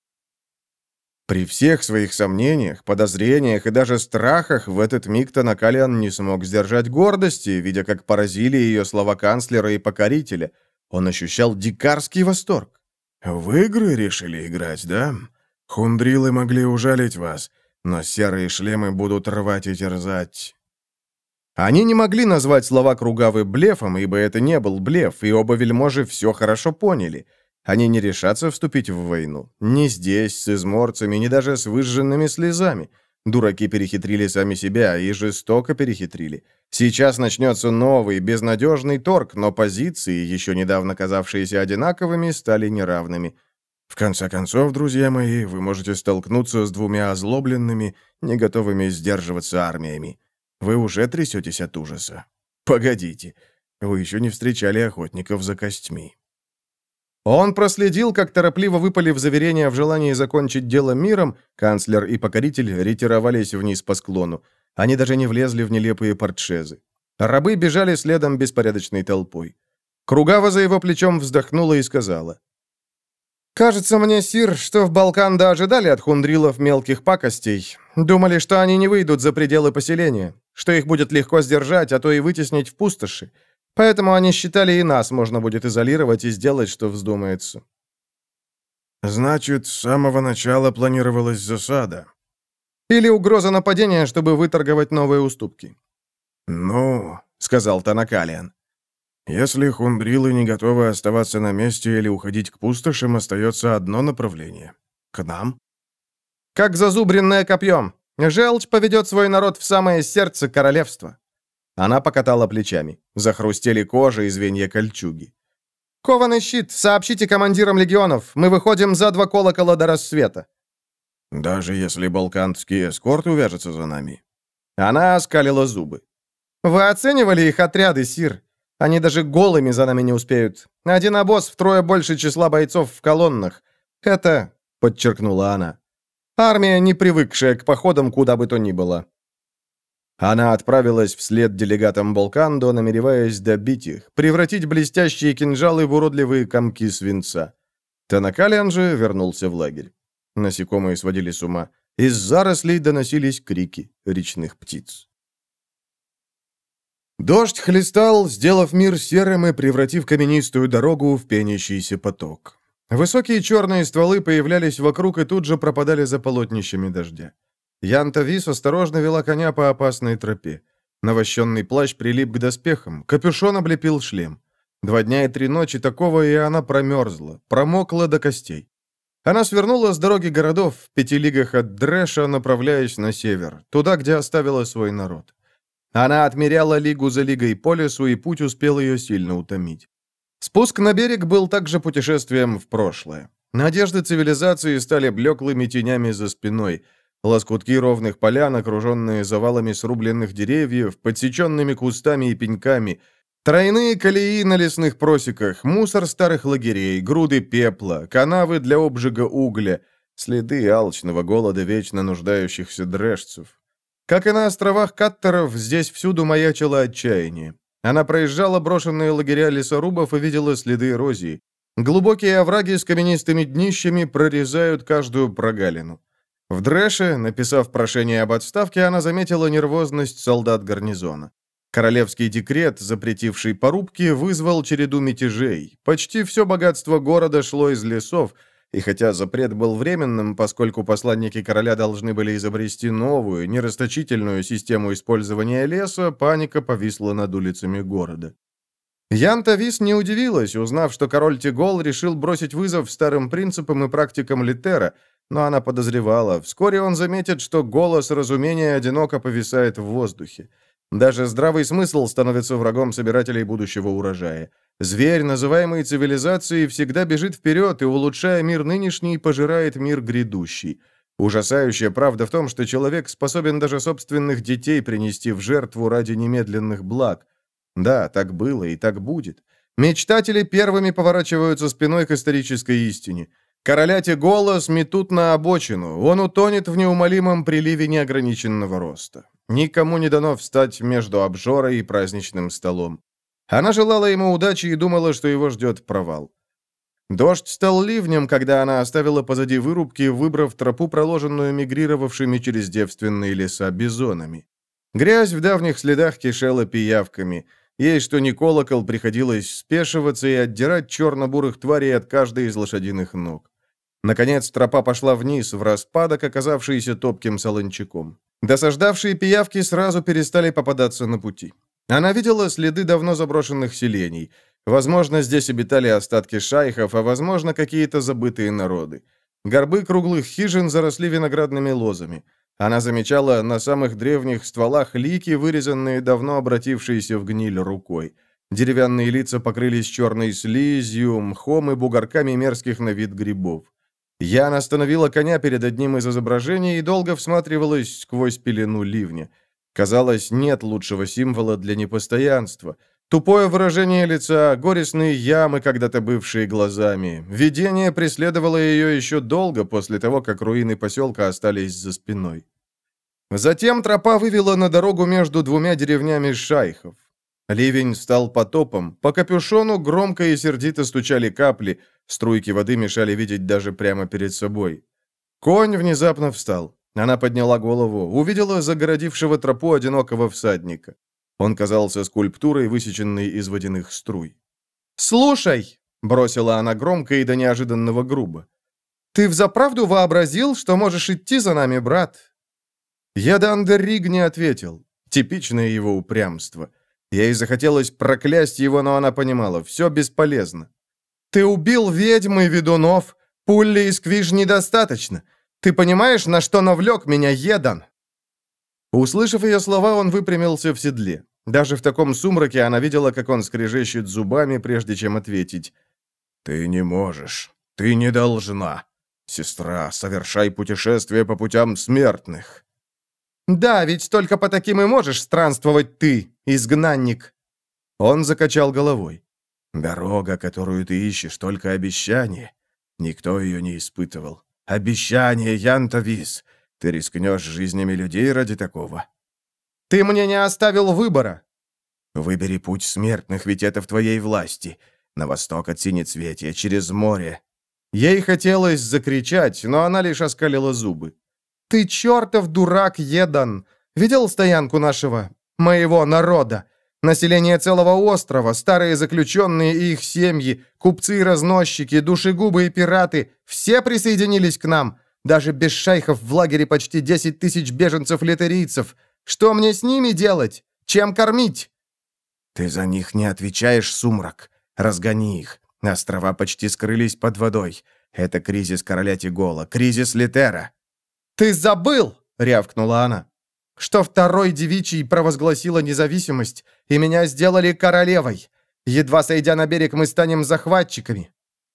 При всех своих сомнениях, подозрениях и даже страхах в этот миг Танакалиан не смог сдержать гордости, видя, как поразили ее слова канцлера и покорителя. Он ощущал дикарский восторг. «В игры решили играть, да? Хундрилы могли ужалить вас, но серые шлемы будут рвать и терзать». Они не могли назвать слова Кругавы блефом, ибо это не был блеф, и оба вельможи все хорошо поняли. Они не решатся вступить в войну. Ни здесь, с изморцами, ни даже с выжженными слезами. Дураки перехитрили сами себя и жестоко перехитрили. Сейчас начнется новый, безнадежный торг, но позиции, еще недавно казавшиеся одинаковыми, стали неравными. В конце концов, друзья мои, вы можете столкнуться с двумя озлобленными, не готовыми сдерживаться армиями. Вы уже трясетесь от ужаса. Погодите, вы еще не встречали охотников за костьми. Он проследил, как торопливо выпалив заверения в желании закончить дело миром, канцлер и покоритель ретировались вниз по склону. Они даже не влезли в нелепые портшезы. Рабы бежали следом беспорядочной толпой. Кругава за его плечом вздохнула и сказала: «Кажется мне, сир, что в Балкандо ожидали от хундрилов мелких пакостей. Думали, что они не выйдут за пределы поселения, что их будет легко сдержать, а то и вытеснить в пустоши. Поэтому они считали, и нас можно будет изолировать и сделать, что вздумается». «Значит, с самого начала планировалась засада?» «Или угроза нападения, чтобы выторговать новые уступки». «Ну, — сказал Танакалиан, — если хундрилы не готовы оставаться на месте или уходить к пустошам, остается одно направление — к нам». «Как зазубренное копьем. Желчь поведет свой народ в самое сердце королевства». Она покатала плечами. Захрустели кожа и звенья кольчуги. «Кованый щит, сообщите командирам легионов. Мы выходим за два колокола до рассвета». «Даже если балканский эскорт увяжется за нами?» Она оскалила зубы. «Вы оценивали их отряды, сир? Они даже голыми за нами не успеют. Один обоз втрое больше числа бойцов в колоннах. Это, — подчеркнула она, — армия, не привыкшая к походам куда бы то ни было». Она отправилась вслед делегатам Балкандо, намереваясь добить их, превратить блестящие кинжалы в уродливые комки свинца. Танакалиан же вернулся в лагерь. Насекомые сводили с ума. Из зарослей доносились крики речных птиц. Дождь хлестал, сделав мир серым и превратив каменистую дорогу в пенящийся поток. Высокие черные стволы появлялись вокруг и тут же пропадали за полотнищами дождя. Янта Вис осторожно вела коня по опасной тропе. Навощенный плащ прилип к доспехам, капюшон облепил шлем. Два дня и три ночи такого, и она промерзла, промокла до костей. Она свернула с дороги городов в пяти лигах от Дрэша, направляясь на север, туда, где оставила свой народ. Она отмеряла лигу за лигой по лесу, и путь успел ее сильно утомить. Спуск на берег был также путешествием в прошлое. Надежды цивилизации стали блеклыми тенями за спиной. Лоскутки ровных полян, окруженные завалами срубленных деревьев, подсеченными кустами и пеньками, тройные колеи на лесных просеках, мусор старых лагерей, груды пепла, канавы для обжига угля, следы алчного голода вечно нуждающихся дрэшцев. Как и на островах Каттеров, здесь всюду маячило отчаяние. Она проезжала брошенные лагеря лесорубов и видела следы эрозии. Глубокие овраги с каменистыми днищами прорезают каждую прогалину. В Дрэше, написав прошение об отставке, она заметила нервозность солдат гарнизона. Королевский декрет, запретивший порубки, вызвал череду мятежей. Почти все богатство города шло из лесов, и хотя запрет был временным, поскольку посланники короля должны были изобрести новую, нерасточительную систему использования леса, паника повисла над улицами города. Янта Вис не удивилась, узнав, что король Тигол решил бросить вызов старым принципам и практикам Литера, но она подозревала, вскоре он заметит, что голос разумения одиноко повисает в воздухе. Даже здравый смысл становится врагом собирателей будущего урожая. Зверь, называемый цивилизацией, всегда бежит вперед и, улучшая мир нынешний, пожирает мир грядущий. Ужасающая правда в том, что человек способен даже собственных детей принести в жертву ради немедленных благ. Да, так было и так будет. Мечтатели первыми поворачиваются спиной к исторической истине. Короля Тигола сметут на обочину, он утонет в неумолимом приливе неограниченного роста. Никому не дано встать между обжорой и праздничным столом. Она желала ему удачи и думала, что его ждет провал. Дождь стал ливнем, когда она оставила позади вырубки, выбрав тропу, проложенную мигрировавшими через девственные леса бизонами. Грязь в давних следах кишела пиявками. Ей, что ни колокол, приходилось спешиваться и отдирать черно-бурых тварей от каждой из лошадиных ног. Наконец, тропа пошла вниз, в распадок, оказавшийся топким солончаком. Досаждавшие пиявки сразу перестали попадаться на пути. Она видела следы давно заброшенных селений. Возможно, здесь обитали остатки шайхов, а возможно, какие-то забытые народы. Горбы круглых хижин заросли виноградными лозами. Она замечала на самых древних стволах лики, вырезанные давно обратившиеся в гниль рукой. Деревянные лица покрылись черной слизью, мхом и бугорками мерзких на вид грибов. Ян остановила коня перед одним из изображений и долго всматривалась сквозь пелену ливня. Казалось, нет лучшего символа для непостоянства. Тупое выражение лица, горестные ямы, когда-то бывшие глазами. Видение преследовало ее еще долго после того, как руины поселка остались за спиной. Затем тропа вывела на дорогу между двумя деревнями шайхов. Ливень стал потопом, по капюшону громко и сердито стучали капли, струйки воды мешали видеть даже прямо перед собой. Конь внезапно встал. Она подняла голову, увидела загородившего тропу одинокого всадника. Он казался скульптурой, высеченной из водяных струй. «Слушай!» — бросила она громко и до неожиданного грубо. «Ты взаправду вообразил, что можешь идти за нами, брат?» Ядандер Риг не ответил. Типичное его упрямство. Ей захотелось проклясть его, но она понимала, все бесполезно. «Ты убил ведьм и ведунов. Пулли и сквиж недостаточно. Ты понимаешь, на что навлек меня Едан?» Услышав ее слова, он выпрямился в седле. Даже в таком сумраке она видела, как он скрежещет зубами, прежде чем ответить. «Ты не можешь. Ты не должна. Сестра, совершай путешествие по путям смертных». «Да, ведь только по таким и можешь странствовать ты, изгнанник». Он закачал головой. «Дорога, которую ты ищешь, только обещание. Никто ее не испытывал. Обещание, Янтавис. Ты рискнешь жизнями людей ради такого?» «Ты мне не оставил выбора». «Выбери путь смертных, ведь это в твоей власти. На восток от Синецветия, через море». Ей хотелось закричать, но она лишь оскалила зубы. «Ты чертов дурак, Едан! Видел стоянку нашего, моего народа? Население целого острова, старые заключенные и их семьи, купцы и разносчики, душегубы и пираты — все присоединились к нам. Даже без шайхов в лагере почти десять тысяч беженцев-литерийцев. Что мне с ними делать? Чем кормить?» «Ты за них не отвечаешь, Сумрак. Разгони их. Острова почти скрылись под водой. Это кризис короля Тигола, кризис Литера». «Ты забыл!» — рявкнула она. «Что второй девичий провозгласила независимость, и меня сделали королевой. Едва сойдя на берег, мы станем захватчиками».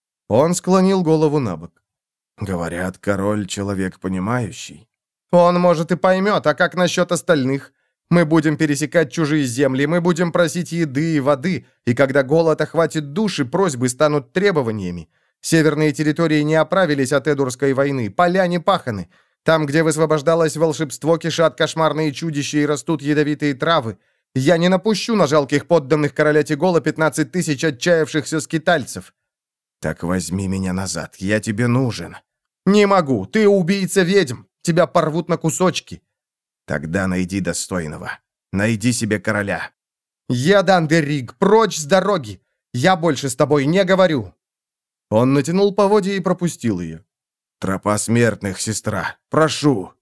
Он склонил голову на бок. «Говорят, король — человек понимающий». «Он, может, и поймет, а как насчет остальных? Мы будем пересекать чужие земли, мы будем просить еды и воды, и когда голод охватит души, просьбы станут требованиями. Северные территории не оправились от Эдурской войны, поля не паханы. Там, где высвобождалось волшебство, кишат кошмарные чудища и растут ядовитые травы. Я не напущу на жалких подданных короля Тигола пятнадцать тысяч отчаявшихся скитальцев». «Так возьми меня назад, я тебе нужен». «Не могу, ты убийца ведьм, тебя порвут на кусочки». «Тогда найди достойного, найди себе короля». «Едан де Риг, прочь с дороги! Я больше с тобой не говорю». Он натянул поводья и пропустил ее. «Тропа смертных, сестра, прошу».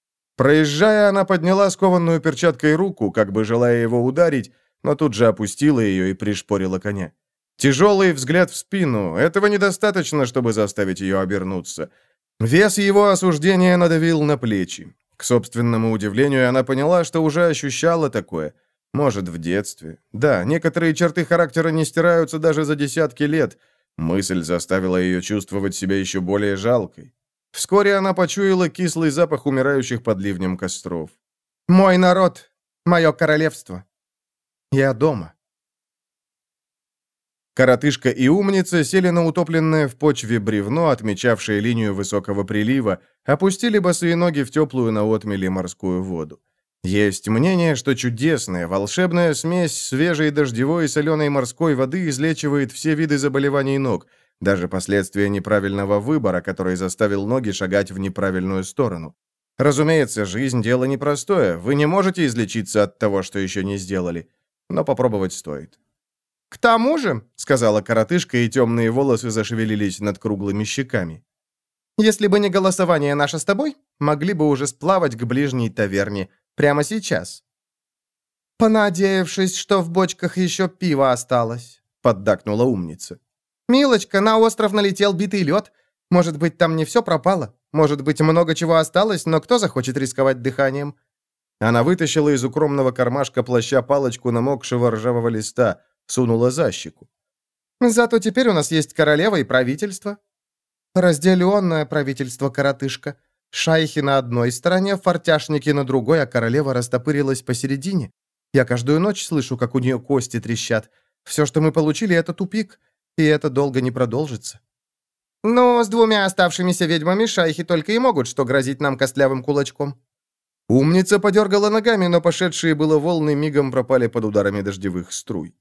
Проезжая, она подняла скованную перчаткой руку, как бы желая его ударить, но тут же опустила ее и пришпорила коня. Тяжелый взгляд в спину — этого недостаточно, чтобы заставить ее обернуться. Вес его осуждения надавил на плечи. К собственному удивлению, она поняла, что уже ощущала такое. Может, в детстве. Да, некоторые черты характера не стираются даже за десятки лет. Мысль заставила ее чувствовать себя еще более жалкой. Вскоре она почуяла кислый запах умирающих под ливнем костров. «Мой народ, мое королевство. Я дома». Коротышка и умница сели на утопленное в почве бревно, отмечавшее линию высокого прилива, опустили босые ноги в теплую на отмеле морскую воду. Есть мнение, что чудесная, волшебная смесь свежей дождевой и соленой морской воды излечивает все виды заболеваний ног, даже последствия неправильного выбора, который заставил ноги шагать в неправильную сторону. Разумеется, жизнь – дело непростое, вы не можете излечиться от того, что еще не сделали, но попробовать стоит. «К тому же», — сказала коротышка, и темные волосы зашевелились над круглыми щеками, «если бы не голосование наше с тобой, могли бы уже сплавать к ближней таверне прямо сейчас». «Понадеявшись, что в бочках еще пиво осталось», — поддакнула умница. «Милочка, на остров налетел битый лед. Может быть, там не все пропало? Может быть, много чего осталось, но кто захочет рисковать дыханием?» Она вытащила из укромного кармашка плаща палочку намокшего ржавого листа, сунула за щеку. «Зато теперь у нас есть королева и правительство». «Разделенное правительство, коротышка. Шайхи на одной стороне, фортяшники на другой, а королева растопырилась посередине. Я каждую ночь слышу, как у нее кости трещат. Все, что мы получили, это тупик, и это долго не продолжится». «Но с двумя оставшимися ведьмами шайхи только и могут что грозить нам костлявым кулачком». Умница подергала ногами, но пошедшие было волны мигом пропали под ударами дождевых струй.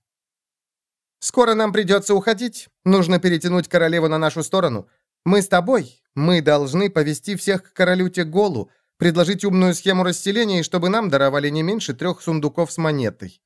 «Скоро нам придется уходить. Нужно перетянуть королеву на нашу сторону. Мы с тобой. Мы должны повести всех к королю Теголу, предложить умную схему расселения, чтобы нам даровали не меньше трех сундуков с монетой.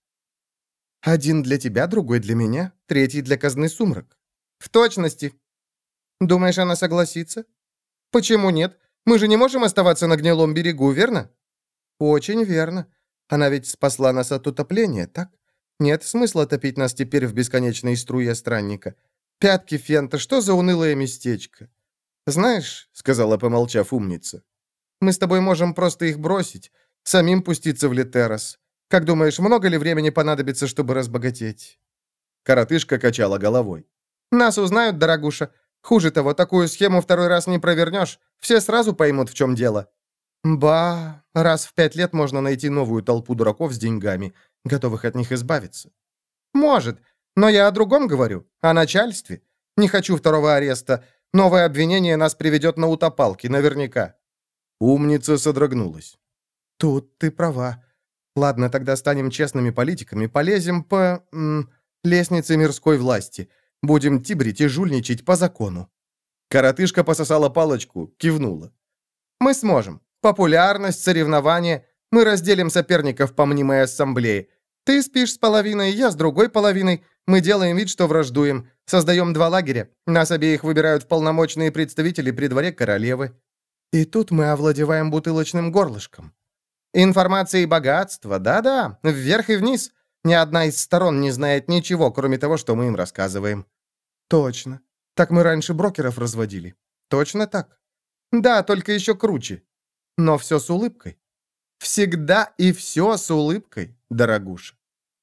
Один для тебя, другой для меня, третий для казны Сумрак. В точности. Думаешь, она согласится? Почему нет? Мы же не можем оставаться на гнилом берегу, верно? Очень верно. Она ведь спасла нас от утопления, так? Нет смысла топить нас теперь в бесконечной струе странника. Пятки Фента, что за унылое местечко? Знаешь, — сказала, помолчав умница, — мы с тобой можем просто их бросить, самим пуститься в Литерос. Как думаешь, много ли времени понадобится, чтобы разбогатеть?» Коротышка качала головой. «Нас узнают, дорогуша. Хуже того, такую схему второй раз не провернешь. Все сразу поймут, в чем дело». «Ба, раз в пять лет можно найти новую толпу дураков с деньгами, готовых от них избавиться». «Может, но я о другом говорю, о начальстве. Не хочу второго ареста. Новое обвинение нас приведет на утопалки, наверняка». Умница содрогнулась. «Тут ты права. Ладно, тогда станем честными политиками, полезем по м, лестнице мирской власти. Будем тибрить и жульничать по закону». Коротышка пососала палочку, кивнула. «Мы сможем. Популярность, соревнования. Мы разделим соперников по мнимой ассамблее. Ты спишь с половиной, я с другой половиной. Мы делаем вид, что враждуем. Создаем два лагеря. Нас обеих выбирают в полномочные представители при дворе королевы. И тут мы овладеваем бутылочным горлышком. Информация и богатство, да-да, вверх и вниз. Ни одна из сторон не знает ничего, кроме того, что мы им рассказываем». «Точно. Так мы раньше брокеров разводили». «Точно так. Да, только еще круче. Но все с улыбкой. Всегда и все с улыбкой, дорогуша».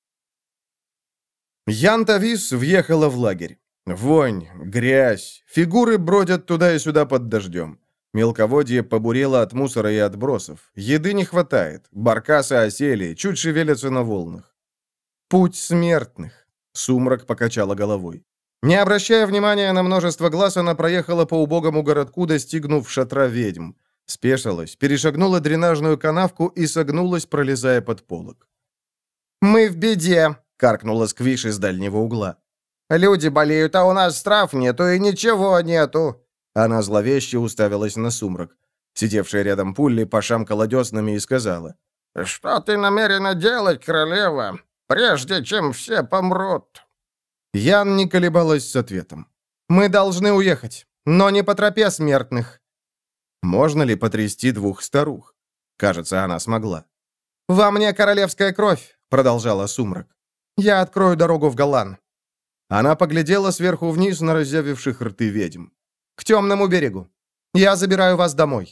Янта Вис въехала в лагерь. Вонь, грязь, фигуры бродят туда и сюда под дождем. Мелководье побурело от мусора и отбросов. Еды не хватает, баркасы осели, чуть шевелятся на волнах. «Путь смертных», — Сумрак покачала головой. Не обращая внимания на множество глаз, она проехала по убогому городку, достигнув шатра ведьм. Спешилась, перешагнула дренажную канавку и согнулась, пролезая под полог. «Мы в беде», — каркнула Сквиш из дальнего угла. «Люди болеют, а у нас трав нету и ничего нету». Она зловеще уставилась на Сумрак. Сидевшая рядом Пулли пошамкала деснами и сказала: «Что ты намерена делать, королева, прежде чем все помрут?» Ян не колебалась с ответом. «Мы должны уехать, но не по тропе смертных». Можно ли потрясти двух старух? Кажется, она смогла. «Во мне королевская кровь», — продолжала Сумрак. «Я открою дорогу в Галан». Она поглядела сверху вниз на разъявивших рты ведьм. «К темному берегу. Я забираю вас домой».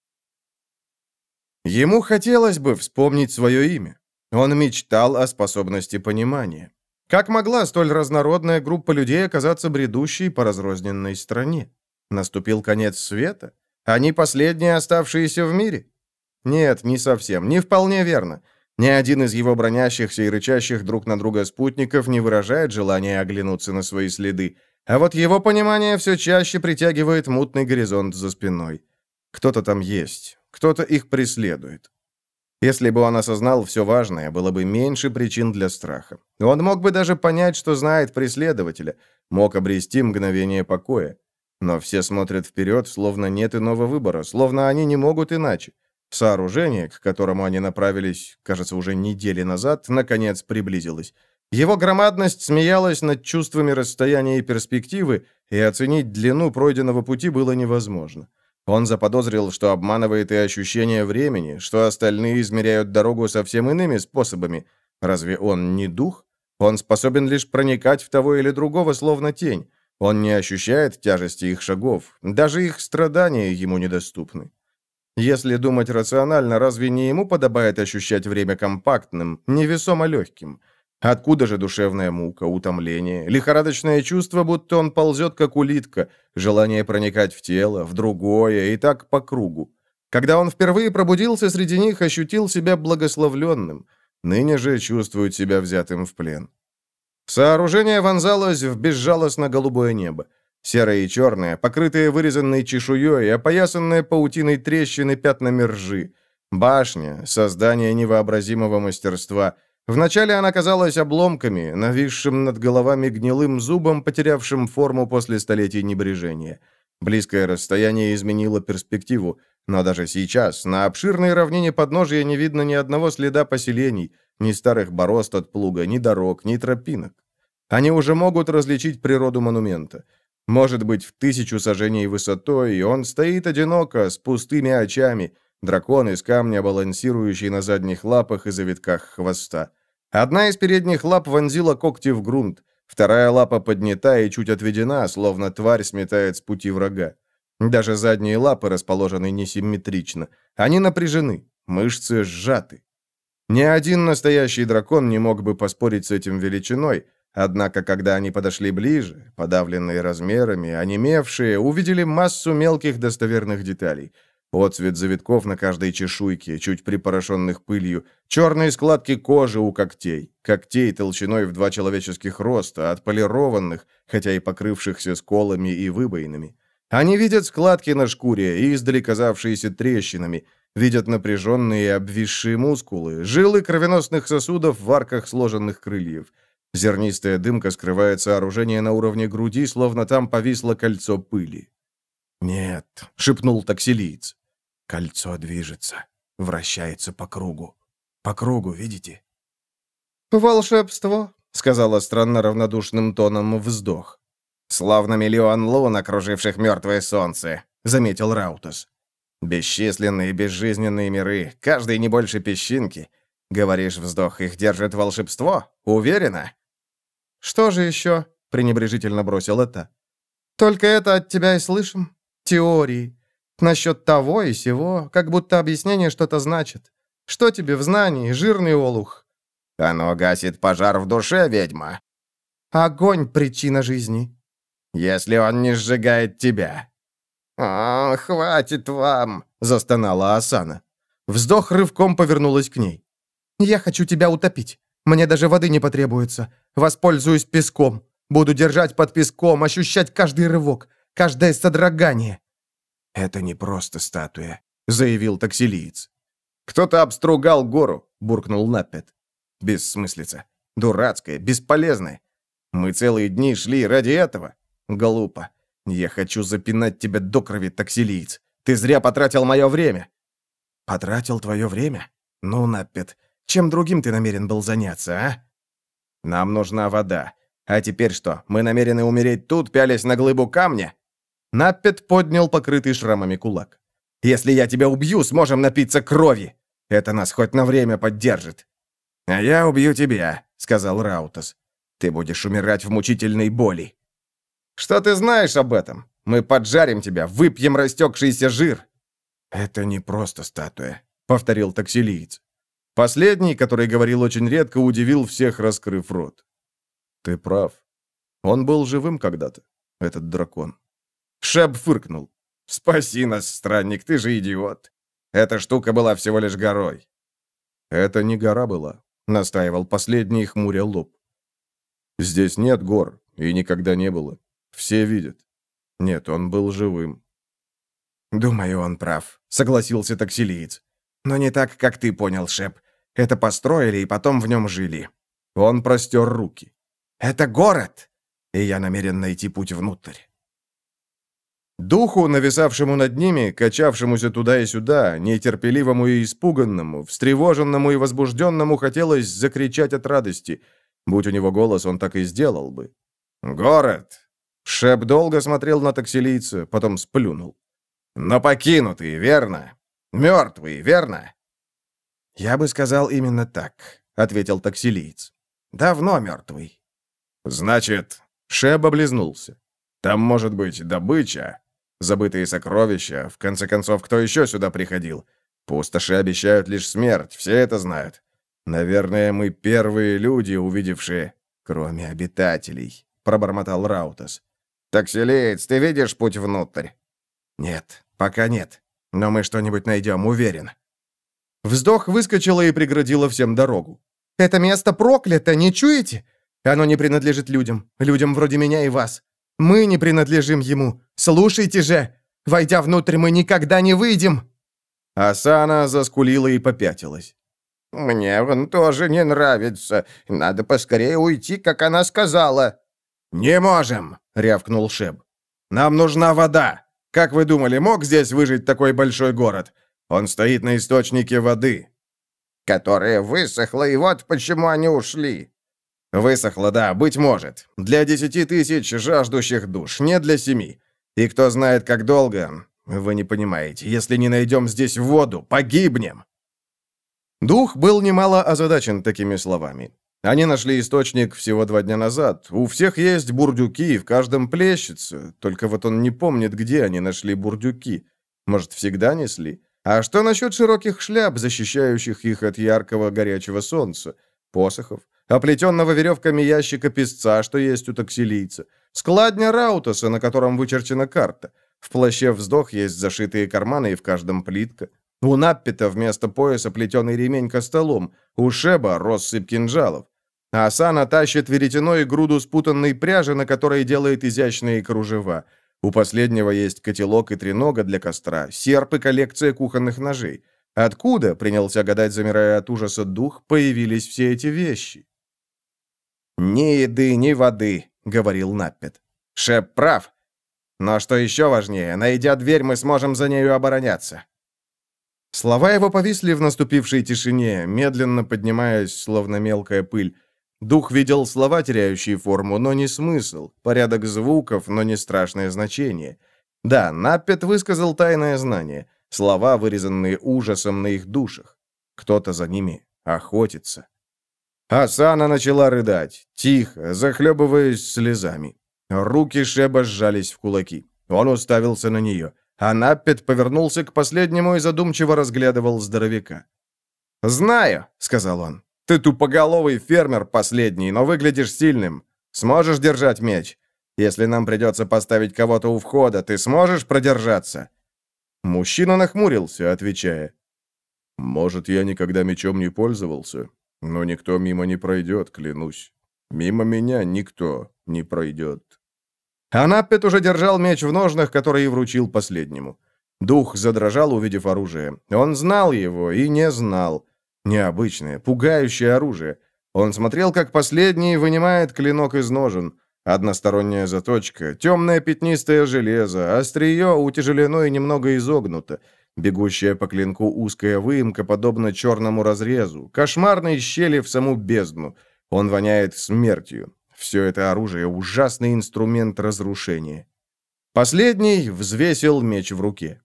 Ему хотелось бы вспомнить свое имя. Он мечтал о способности понимания. Как могла столь разнородная группа людей оказаться бредущей по разрозненной стране? Наступил конец света? Они последние оставшиеся в мире? Нет, не совсем, не вполне верно. Ни один из его бронящихся и рычащих друг на друга спутников не выражает желания оглянуться на свои следы, а вот его понимание все чаще притягивает мутный горизонт за спиной. Кто-то там есть, кто-то их преследует. Если бы он осознал все важное, было бы меньше причин для страха. Он мог бы даже понять, что знает преследователя, мог обрести мгновение покоя. Но все смотрят вперед, словно нет иного выбора, словно они не могут иначе. Сооружение, к которому они направились, кажется, уже недели назад, наконец приблизилось. Его громадность смеялась над чувствами расстояния и перспективы, и оценить длину пройденного пути было невозможно. Он заподозрил, что обманывает и ощущение времени, что остальные измеряют дорогу совсем иными способами. Разве он не дух? Он способен лишь проникать в того или другого, словно тень. Он не ощущает тяжести их шагов. Даже их страдания ему недоступны. Если думать рационально, разве не ему подобает ощущать время компактным, невесомо легким? Откуда же душевная мука, утомление, лихорадочное чувство, будто он ползет, как улитка, желание проникать в тело, в другое, и так по кругу? Когда он впервые пробудился среди них, ощутил себя благословленным, ныне же чувствует себя взятым в плен. Сооружение вонзалось в безжалостно голубое небо. Серое и черное, покрытые вырезанной чешуей, опоясанные паутиной трещины пятнами ржи. Башня, создание невообразимого мастерства. Вначале она казалась обломками, нависшим над головами гнилым зубом, потерявшим форму после столетий небрежения. Близкое расстояние изменило перспективу, но даже сейчас на обширной равнине подножия не видно ни одного следа поселений, ни старых борозд от плуга, ни дорог, ни тропинок. Они уже могут различить природу монумента. Может быть, в тысячу саженей высотой, и он стоит одиноко, с пустыми очами, дракон из камня, балансирующий на задних лапах и завитках хвоста. Одна из передних лап вонзила когти в грунт, вторая лапа поднята и чуть отведена, словно тварь сметает с пути врага. Даже задние лапы расположены несимметрично. Они напряжены, мышцы сжаты. Ни один настоящий дракон не мог бы поспорить с этим величиной, однако, когда они подошли ближе, подавленные размерами, онемевшие, увидели массу мелких достоверных деталей. Отцвет завитков на каждой чешуйке, чуть припорошенных пылью, черные складки кожи у когтей, когтей толщиной в два человеческих роста, отполированных, хотя и покрывшихся сколами и выбоинами. Они видят складки на шкуре, издали казавшиеся трещинами, видят напряженные и обвисшие мускулы, жилы кровеносных сосудов в арках сложенных крыльев. Зернистая дымка скрывает сооружение на уровне груди, словно там повисло кольцо пыли. «Нет», — шепнул таксилиец. «Кольцо движется, вращается по кругу. По кругу, видите?» «Волшебство», — сказала странно равнодушным тоном вздох. «Словно миллион лун, окруживших мертвое солнце», — заметил Раутос. «Бесчисленные безжизненные миры, каждый не больше песчинки. Говоришь, вздох их держит волшебство? Уверена?» «Что же еще?» — пренебрежительно бросил это. «Только это от тебя и слышим. Теории. Насчет того и сего, как будто объяснение что-то значит. Что тебе в знании, жирный олух?» «Оно гасит пожар в душе, ведьма». «Огонь — причина жизни». «Если он не сжигает тебя». «О, хватит вам!» — застонала Асана. Вздох рывком повернулась к ней. «Я хочу тебя утопить. Мне даже воды не потребуется. Воспользуюсь песком. Буду держать под песком, ощущать каждый рывок, каждое содрогание». «Это не просто статуя», — заявил таксилиец. «Кто-то обстругал гору», — буркнул Наппет. «Бессмыслица. Дурацкая, бесполезная. Мы целые дни шли ради этого. Глупо. Я хочу запинать тебя до крови, таксилиец. Ты зря потратил мое время». «Потратил твое время? Ну, Наппет, чем другим ты намерен был заняться, а?» «Нам нужна вода. А теперь что, мы намерены умереть тут, пялясь на глыбу камня?» Наппет поднял покрытый шрамами кулак. «Если я тебя убью, сможем напиться крови. Это нас хоть на время поддержит». «А я убью тебя», — сказал Раутос. «Ты будешь умирать в мучительной боли». «Что ты знаешь об этом? Мы поджарим тебя, выпьем растекшийся жир». «Это не просто статуя», — повторил таксилиец. Последний, который говорил очень редко, удивил всех, раскрыв рот. «Ты прав. Он был живым когда-то, этот дракон». Шеб фыркнул. «Спаси нас, странник, ты же идиот. Эта штука была всего лишь горой». «Это не гора была», — настаивал последний, хмуря лоб. «Здесь нет гор, и никогда не было. Все видят. Нет, он был живым». «Думаю, он прав», — согласился таксилиец. «Но не так, как ты понял, Шеб. Это построили и потом в нем жили». Он простер руки. «Это город, и я намерен найти путь внутрь». Духу, нависавшему над ними, качавшемуся туда и сюда, нетерпеливому и испуганному, встревоженному и возбужденному, хотелось закричать от радости. Будь у него голос, он так и сделал бы. «Город!» Шеб долго смотрел на таксилийца, потом сплюнул. «Но покинутый, верно? Мертвый, верно?» «Я бы сказал именно так», — ответил таксилиец. «Давно мертвый». «Значит...» — Шеб облизнулся. «Там может быть добыча, забытые сокровища. В конце концов, кто еще сюда приходил? Пустоши обещают лишь смерть, все это знают. Наверное, мы первые люди, увидевшие, кроме обитателей», — пробормотал Раутос. «Таксилиец, ты видишь путь внутрь?» «Нет, пока нет. Но мы что-нибудь найдем, уверен». Вздох выскочила и преградила всем дорогу. «Это место проклято, не чуете? Оно не принадлежит людям, людям вроде меня и вас. Мы не принадлежим ему. Слушайте же! Войдя внутрь, мы никогда не выйдем!» Асана заскулила и попятилась. «Мне он тоже не нравится. Надо поскорее уйти, как она сказала». «Не можем!» — рявкнул Шеб. «Нам нужна вода. Как вы думали, мог здесь выжить такой большой город? Он стоит на источнике воды». «Которая высохла, и вот почему они ушли». «Высохла, да, быть может. Для десяти тысяч жаждущих душ, не для семи. И кто знает, как долго. Вы не понимаете. Если не найдем здесь воду, погибнем». Дух был немало озадачен такими словами. Они нашли источник всего два дня назад. У всех есть бурдюки, в каждом плещется. Только вот он не помнит, где они нашли бурдюки. Может, всегда несли? А что насчет широких шляп, защищающих их от яркого горячего солнца, посохов, оплетенного веревками ящика песца, что есть у таксилийца, складня Раутаса, на котором вычерчена карта? В плаще вздох есть зашитые карманы, и в каждом плитка. У Наппета вместо пояса плетеный ремень костолом, у Шеба россыпь кинжалов. А Асана тащит веретено и груду спутанной пряжи, на которой делает изящные кружева. У последнего есть котелок и тренога для костра, серп и коллекция кухонных ножей. Откуда, принялся гадать, замирая от ужаса дух, появились все эти вещи? «Ни еды, ни воды», — говорил Наппет. «Шеп прав. Но что еще важнее, найдя дверь, мы сможем за нею обороняться». Слова его повисли в наступившей тишине, медленно поднимаясь, словно мелкая пыль. Дух видел слова, теряющие форму, но не смысл, порядок звуков, но не страшное значение. Да, Наппет высказал тайное знание, слова, вырезанные ужасом на их душах. Кто-то за ними охотится. Асана начала рыдать, тихо, захлебываясь слезами. Руки Шеба сжались в кулаки. Он уставился на нее, а Наппет повернулся к последнему и задумчиво разглядывал здоровяка. «Знаю», — сказал он. «Ты тупоголовый фермер последний, но выглядишь сильным. Сможешь держать меч? Если нам придется поставить кого-то у входа, ты сможешь продержаться?» Мужчина нахмурился, отвечая. «Может, я никогда мечом не пользовался, но никто мимо не пройдет, клянусь. Мимо меня никто не пройдет». А Наппет уже держал меч в ножнах, который и вручил последнему. Дух задрожал, увидев оружие. Он знал его и не знал. Необычное, пугающее оружие. Он смотрел, как последний вынимает клинок из ножен. Односторонняя заточка, темное пятнистое железо, острие утяжелено и немного изогнуто. Бегущая по клинку узкая выемка, подобно черному разрезу, кошмарной щели в саму бездну. Он воняет смертью. Все это оружие — ужасный инструмент разрушения. Последний взвесил меч в руке.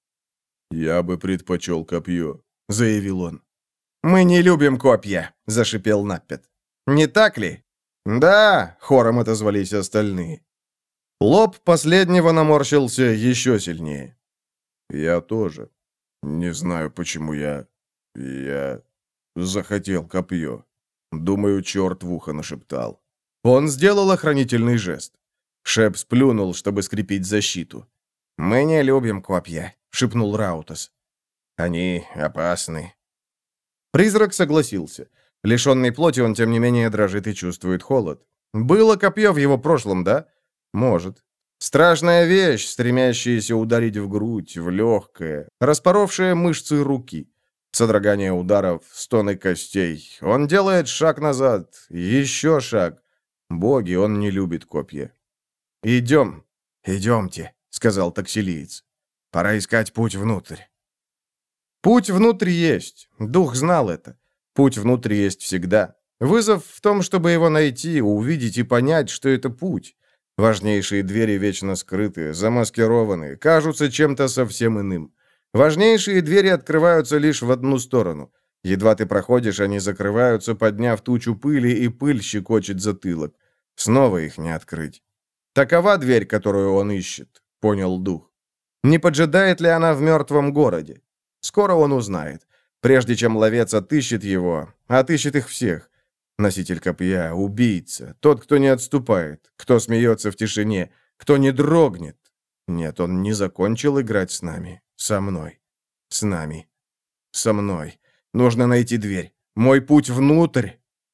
«Я бы предпочел копье», — заявил он. «Мы не любим копья», — зашипел Наппет. «Не так ли?» «Да», — хором отозвались остальные. Лоб последнего наморщился еще сильнее. «Я тоже. Не знаю, почему я... я... захотел копье. Думаю, черт в ухо нашептал». Он сделал охранительный жест. Шеп сплюнул, чтобы скрепить защиту. «Мы не любим копья», — шепнул Раутас. «Они опасны». Призрак согласился. Лишенный плоти, он, тем не менее, дрожит и чувствует холод. Было копье в его прошлом, да? Может. Страшная вещь, стремящаяся ударить в грудь, в легкое, распоровшая мышцы руки. Содрогание ударов, стоны костей. Он делает шаг назад, еще шаг. Боги, он не любит копья. «Идем, идемте», — сказал таксилиец. «Пора искать путь внутрь». Путь внутрь есть. Дух знал это. Путь внутрь есть всегда. Вызов в том, чтобы его найти, увидеть и понять, что это путь. Важнейшие двери вечно скрыты, замаскированы, кажутся чем-то совсем иным. Важнейшие двери открываются лишь в одну сторону. Едва ты проходишь, они закрываются, подняв тучу пыли, и пыль щекочет затылок. Снова их не открыть. Такова дверь, которую он ищет, понял дух. Не поджидает ли она в мертвом городе? Скоро он узнает. Прежде чем ловец отыщет его, отыщет их всех. Носитель копья, убийца, тот, кто не отступает, кто смеется в тишине, кто не дрогнет. Нет, он не закончил играть с нами, со мной, с нами, со мной. Нужно найти дверь. Мой путь внутрь.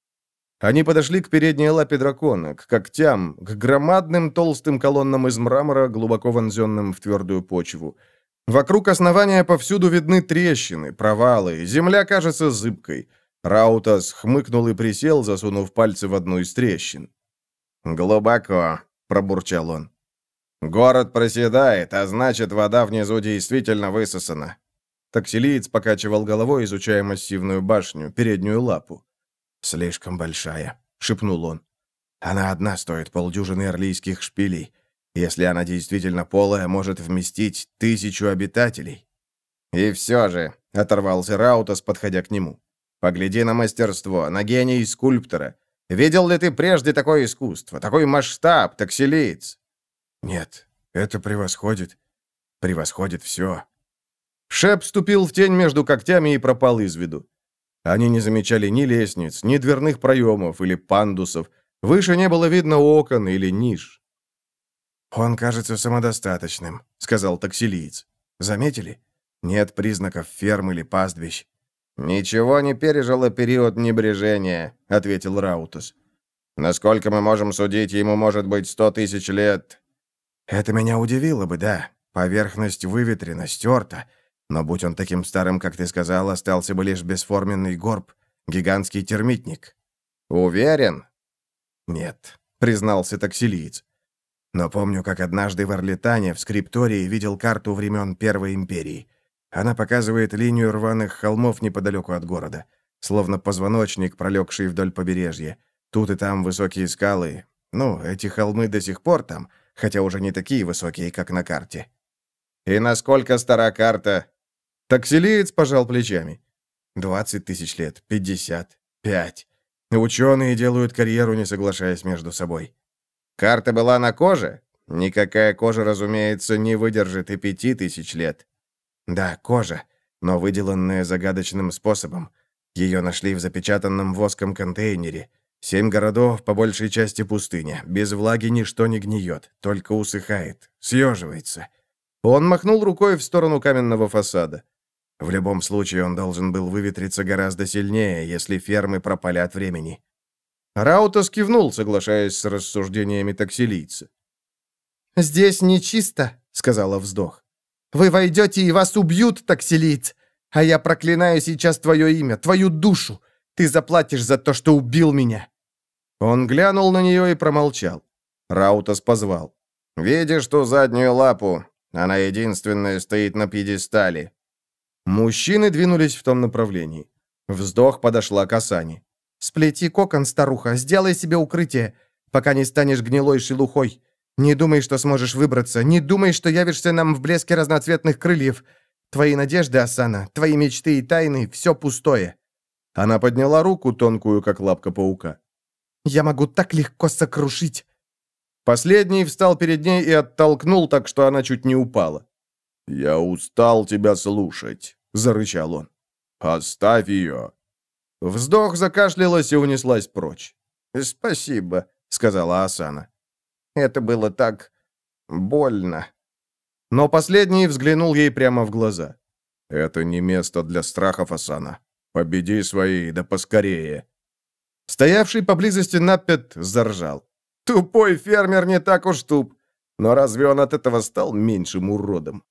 Они подошли к передней лапе дракона, к когтям, к громадным толстым колоннам из мрамора, глубоко вонзенным в твердую почву. Вокруг основания повсюду видны трещины, провалы, земля кажется зыбкой. Раутас хмыкнул и присел, засунув пальцы в одну из трещин. «Глубоко», — пробурчал он. «Город проседает, а значит, вода внизу действительно высосана». Таксилиец покачивал головой, изучая массивную башню, переднюю лапу. «Слишком большая», — шепнул он. «Она одна стоит полдюжины орлийских шпилей. Если она действительно полая, может вместить тысячу обитателей». «И все же», — оторвался Раутас, подходя к нему. «Погляди на мастерство, на гений скульптора. Видел ли ты прежде такое искусство, такой масштаб, таксилиец?» «Нет, это превосходит, превосходит все». Шеп вступил в тень между когтями и пропал из виду. Они не замечали ни лестниц, ни дверных проемов или пандусов. Выше не было видно окон или ниш. «Он кажется самодостаточным», — сказал таксилиец. «Заметили? Нет признаков ферм или пастбищ». «Ничего не пережило период небрежения», — ответил Раутус. «Насколько мы можем судить, ему может быть сто тысяч лет». «Это меня удивило бы, да. Поверхность выветрена, стерта. Но будь он таким старым, как ты сказал, остался бы лишь бесформенный горб, гигантский термитник». «Уверен?» «Нет», — признался таксилиец. «Но помню, как однажды в Орлитане в скриптории видел карту времен Первой империи. Она показывает линию рваных холмов неподалеку от города, словно позвоночник, пролегший вдоль побережья. Тут и там высокие скалы. Ну, эти холмы до сих пор там, хотя уже не такие высокие, как на карте». «И насколько стара карта?» Таксилиец пожал плечами. «Двадцать тысяч лет, пятьдесят, пять. Ученые делают карьеру, не соглашаясь между собой». «Карта была на коже? Никакая кожа, разумеется, не выдержит и пяти тысяч лет». «Да, кожа, но выделанная загадочным способом. Ее нашли в запечатанном воском контейнере. Семь городов, по большей части пустыня. Без влаги ничто не гниет, только усыхает, съеживается». Он махнул рукой в сторону каменного фасада. В любом случае он должен был выветриться гораздо сильнее, если фермы пропали от времени. Раутос кивнул, соглашаясь с рассуждениями таксилийца. «Здесь нечисто», — сказала вздох. «Вы войдете, и вас убьют, таксилиец. А я проклинаю сейчас твое имя, твою душу. Ты заплатишь за то, что убил меня». Он глянул на нее и промолчал. Раутос позвал. «Видишь ту заднюю лапу? Она единственная стоит на пьедестале». Мужчины двинулись в том направлении. Вздох подошла к Асане. «Сплети кокон, старуха, сделай себе укрытие, пока не станешь гнилой шелухой. Не думай, что сможешь выбраться, не думай, что явишься нам в блеске разноцветных крыльев. Твои надежды, Асана, твои мечты и тайны — все пустое». Она подняла руку, тонкую, как лапка паука. «Я могу так легко сокрушить». Последний встал перед ней и оттолкнул так, что она чуть не упала. «Я устал тебя слушать», — зарычал он. «Оставь ее». Вздох закашлялась и унеслась прочь. «Спасибо», — сказала Асана. «Это было так больно». Но последний взглянул ей прямо в глаза. «Это не место для страхов, Асана. Победи свои, да поскорее». Стоявший поблизости Наппет заржал. «Тупой фермер не так уж туп. Но разве он от этого стал меньшим уродом?»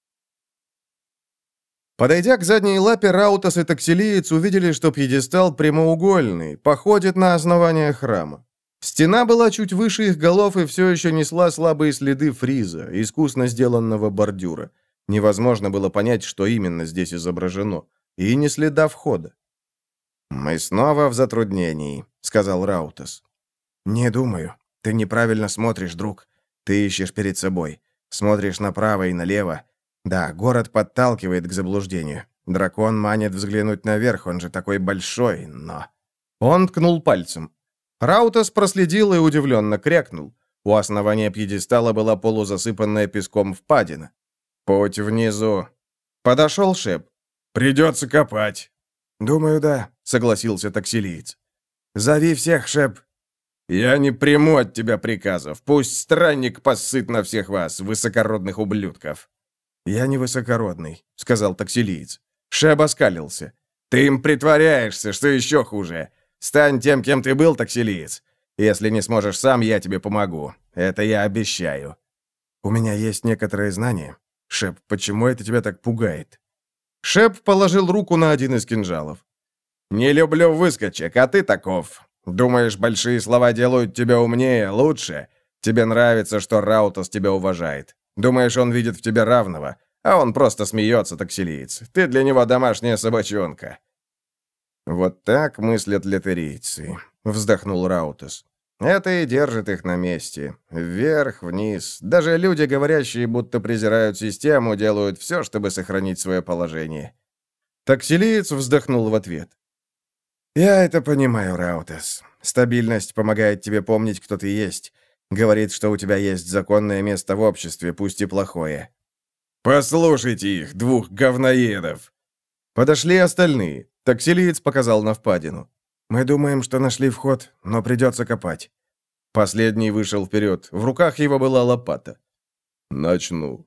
Подойдя к задней лапе, Раутос и таксилиец увидели, что пьедестал прямоугольный, походит на основание храма. Стена была чуть выше их голов и все еще несла слабые следы фриза, искусно сделанного бордюра. Невозможно было понять, что именно здесь изображено. И не следа входа. «Мы снова в затруднении», — сказал Раутос. «Не думаю. Ты неправильно смотришь, друг. Ты ищешь перед собой. Смотришь направо и налево. Да, город подталкивает к заблуждению. Дракон манит взглянуть наверх, он же такой большой, но...» Он ткнул пальцем. Раутос проследил и удивленно крякнул. У основания пьедестала была полузасыпанная песком впадина. «Путь внизу». Подошел Шеп. «Придется копать». «Думаю, да», — согласился таксилиец. «Зови всех, Шеп». «Я не приму от тебя приказов. Пусть странник посыт на всех вас, высокородных ублюдков». «Я не высокородный», — сказал таксилиец. Шеп оскалился. «Ты им притворяешься, что еще хуже. Стань тем, кем ты был, таксилиец. Если не сможешь сам, я тебе помогу. Это я обещаю». «У меня есть некоторые знания. Шеп, почему это тебя так пугает?» Шеп положил руку на один из кинжалов. «Не люблю выскочек, а ты таков. Думаешь, большие слова делают тебя умнее, лучше? Тебе нравится, что Раутос тебя уважает. Думаешь, он видит в тебе равного, а он просто смеется, таксилиец. Ты для него домашняя собачонка». «Вот так мыслят летерийцы», — вздохнул Раутос. «Это и держит их на месте. Вверх, вниз. Даже люди, говорящие, будто презирают систему, делают все, чтобы сохранить свое положение». Таксилиец вздохнул в ответ. «Я это понимаю, Раутос. Стабильность помогает тебе помнить, кто ты есть. Говорит, что у тебя есть законное место в обществе, пусть и плохое». «Послушайте их, двух говноедов!» Подошли остальные. Таксилиец показал на впадину. «Мы думаем, что нашли вход, но придется копать». Последний вышел вперед. В руках его была лопата. «Начну».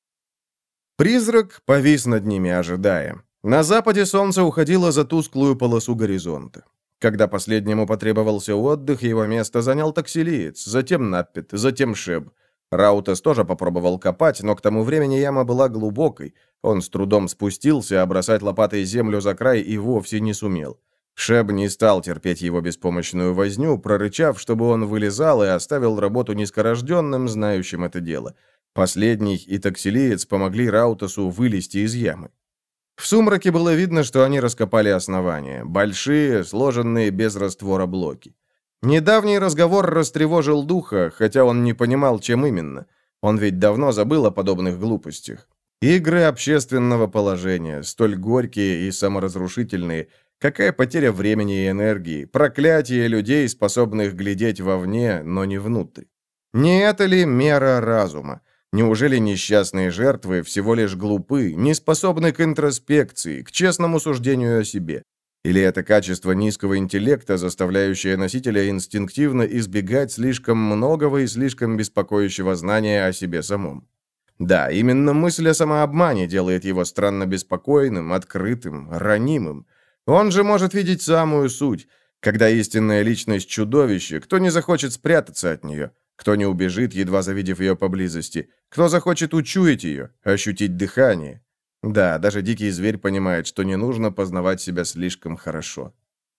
Призрак повис над ними, ожидая. На западе солнце уходило за тусклую полосу горизонта. Когда последнему потребовался отдых, его место занял таксилиец, затем Наппет, затем Шеб. Раутес тоже попробовал копать, но к тому времени яма была глубокой. Он с трудом спустился, а бросать лопатой землю за край и вовсе не сумел. Шеб не стал терпеть его беспомощную возню, прорычав, чтобы он вылезал и оставил работу низкорожденным, знающим это дело. Последний и таксилиец помогли Раутесу вылезти из ямы. В сумраке было видно, что они раскопали основания. Большие, сложенные без раствора блоки. Недавний разговор растревожил духа, хотя он не понимал, чем именно. Он ведь давно забыл о подобных глупостях. Игры общественного положения, столь горькие и саморазрушительные. Какая потеря времени и энергии, проклятие людей, способных глядеть вовне, но не внутрь. Не это ли мера разума? Неужели несчастные жертвы всего лишь глупы, не способны к интроспекции, к честному суждению о себе? Или это качество низкого интеллекта, заставляющее носителя инстинктивно избегать слишком многого и слишком беспокоящего знания о себе самом? Да, именно мысль о самообмане делает его странно беспокойным, открытым, ранимым. Он же может видеть самую суть. Когда истинная личность чудовище, кто не захочет спрятаться от нее? Кто не убежит, едва завидев ее поблизости? Кто захочет учуять ее, ощутить дыхание? Да, даже дикий зверь понимает, что не нужно познавать себя слишком хорошо.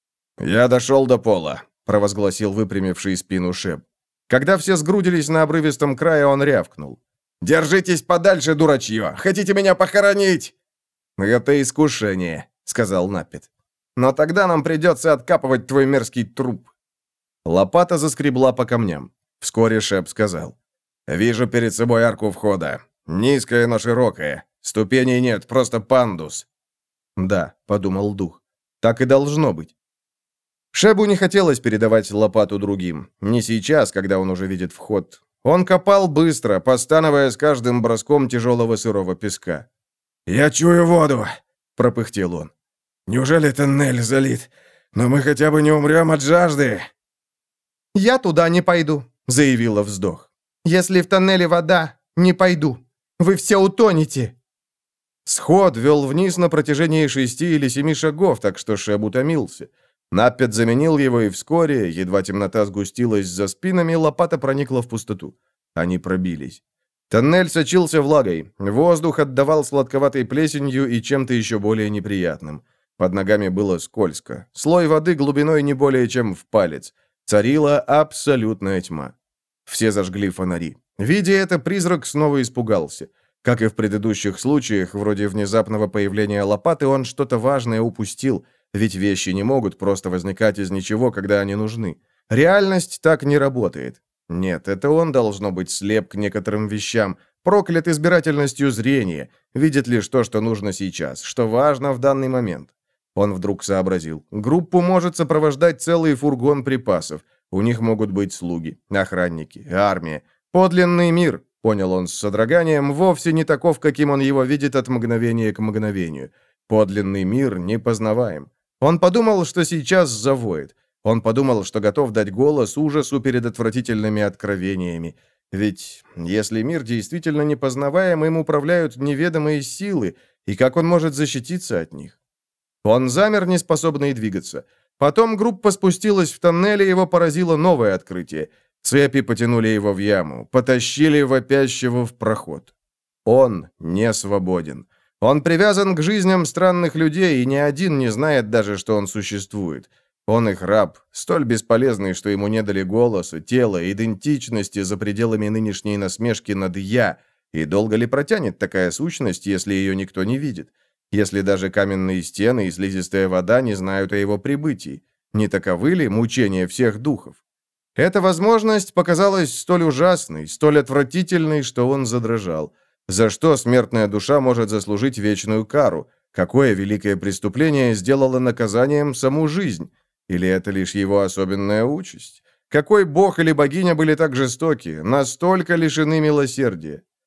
«Я дошел до пола», — провозгласил выпрямивший спину Шеб. Когда все сгрудились на обрывистом крае, он рявкнул. «Держитесь подальше, дурачье! Хотите меня похоронить?» «Это искушение», — сказал Наппет. «Но тогда нам придется откапывать твой мерзкий труп». Лопата заскребла по камням. Вскоре Шеб сказал. «Вижу перед собой арку входа. Низкая, но широкая. Ступеней нет, просто пандус». «Да», — подумал дух. «Так и должно быть». Шебу не хотелось передавать лопату другим. Не сейчас, когда он уже видит вход. Он копал быстро, постановая с каждым броском тяжелого сырого песка. «Я чую воду», — пропыхтел он. «Неужели тоннель залит? Но мы хотя бы не умрем от жажды». «Я туда не пойду», — заявила вздох. «Если в тоннеле вода, не пойду. Вы все утонете». Сход вел вниз на протяжении шести или семи шагов, так что Шеб утомился. Наппет заменил его, и вскоре, едва темнота сгустилась за спинами, лопата проникла в пустоту. Они пробились. Тоннель сочился влагой, воздух отдавал сладковатой плесенью и чем-то еще более неприятным. Под ногами было скользко. Слой воды глубиной не более чем в палец. Царила абсолютная тьма. Все зажгли фонари. Видя это, призрак снова испугался. Как и в предыдущих случаях, вроде внезапного появления лопаты, он что-то важное упустил, ведь вещи не могут просто возникать из ничего, когда они нужны. Реальность так не работает. Нет, это он должно быть слеп к некоторым вещам, проклят избирательностью зрения, видит лишь то, что нужно сейчас, что важно в данный момент. Он вдруг сообразил. Группу может сопровождать целый фургон припасов. У них могут быть слуги, охранники, армия. Подлинный мир, понял он с содроганием, вовсе не таков, каким он его видит от мгновения к мгновению. Подлинный мир непознаваем. Он подумал, что сейчас завоет. Он подумал, что готов дать голос ужасу перед отвратительными откровениями. Ведь если мир действительно непознаваем, им управляют неведомые силы, и как он может защититься от них? Он замер, неспособный двигаться. Потом группа спустилась в тоннель, и его поразило новое открытие. Цепи потянули его в яму, потащили вопящего в проход. Он не свободен. Он привязан к жизням странных людей, и ни один не знает даже, что он существует. Он их раб, столь бесполезный, что ему не дали голоса, тела, идентичности за пределами нынешней насмешки над «я». И долго ли протянет такая сущность, если ее никто не видит? Если даже каменные стены и слизистая вода не знают о его прибытии? Не таковы ли мучения всех духов? Эта возможность показалась столь ужасной, столь отвратительной, что он задрожал. За что смертная душа может заслужить вечную кару? Какое великое преступление сделало наказанием саму жизнь? Или это лишь его особенная участь? Какой бог или богиня были так жестоки, настолько лишены милосердия?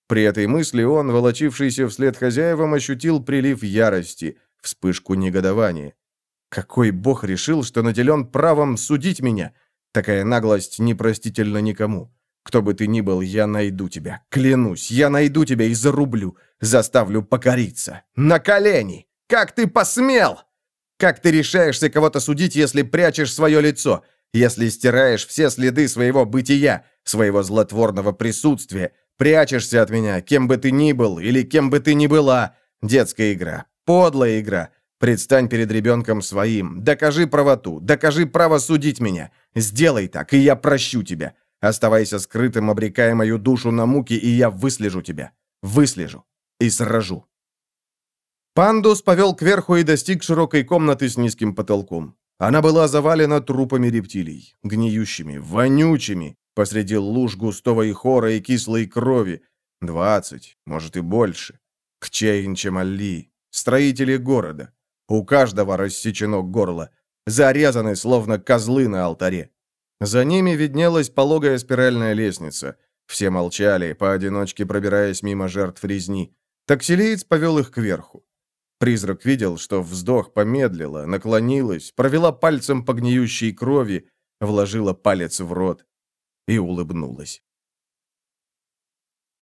При этой мысли он, волочившийся вслед хозяевам, ощутил прилив ярости, вспышку негодования. Какой бог решил, что наделен правом судить меня? Такая наглость непростительна никому. Кто бы ты ни был, я найду тебя. Клянусь, я найду тебя и зарублю. Заставлю покориться. На колени! Как ты посмел? Как ты решаешься кого-то судить, если прячешь свое лицо? Если стираешь все следы своего бытия, своего злотворного присутствия, прячешься от меня, кем бы ты ни был или кем бы ты ни была. Детская игра. Подлая игра. Предстань перед ребенком своим. Докажи правоту. Докажи право судить меня. Сделай так, и я прощу тебя. Оставайся скрытым, обрекая мою душу на муки, и я выслежу тебя. Выслежу. И сражу. Пандус повел кверху и достиг широкой комнаты с низким потолком. Она была завалена трупами рептилий, гниющими, вонючими, посреди луж густого ихора и кислой крови. Двадцать, может и больше. Кчейн-Чемалли, строители города. У каждого рассечено горло. Зарезаны, словно козлы на алтаре. За ними виднелась пологая спиральная лестница. Все молчали, поодиночке пробираясь мимо жертв резни. Таксилиец повел их кверху. Призрак видел, что вздох помедлила, наклонилась, провела пальцем по гниющей крови, вложила палец в рот и улыбнулась.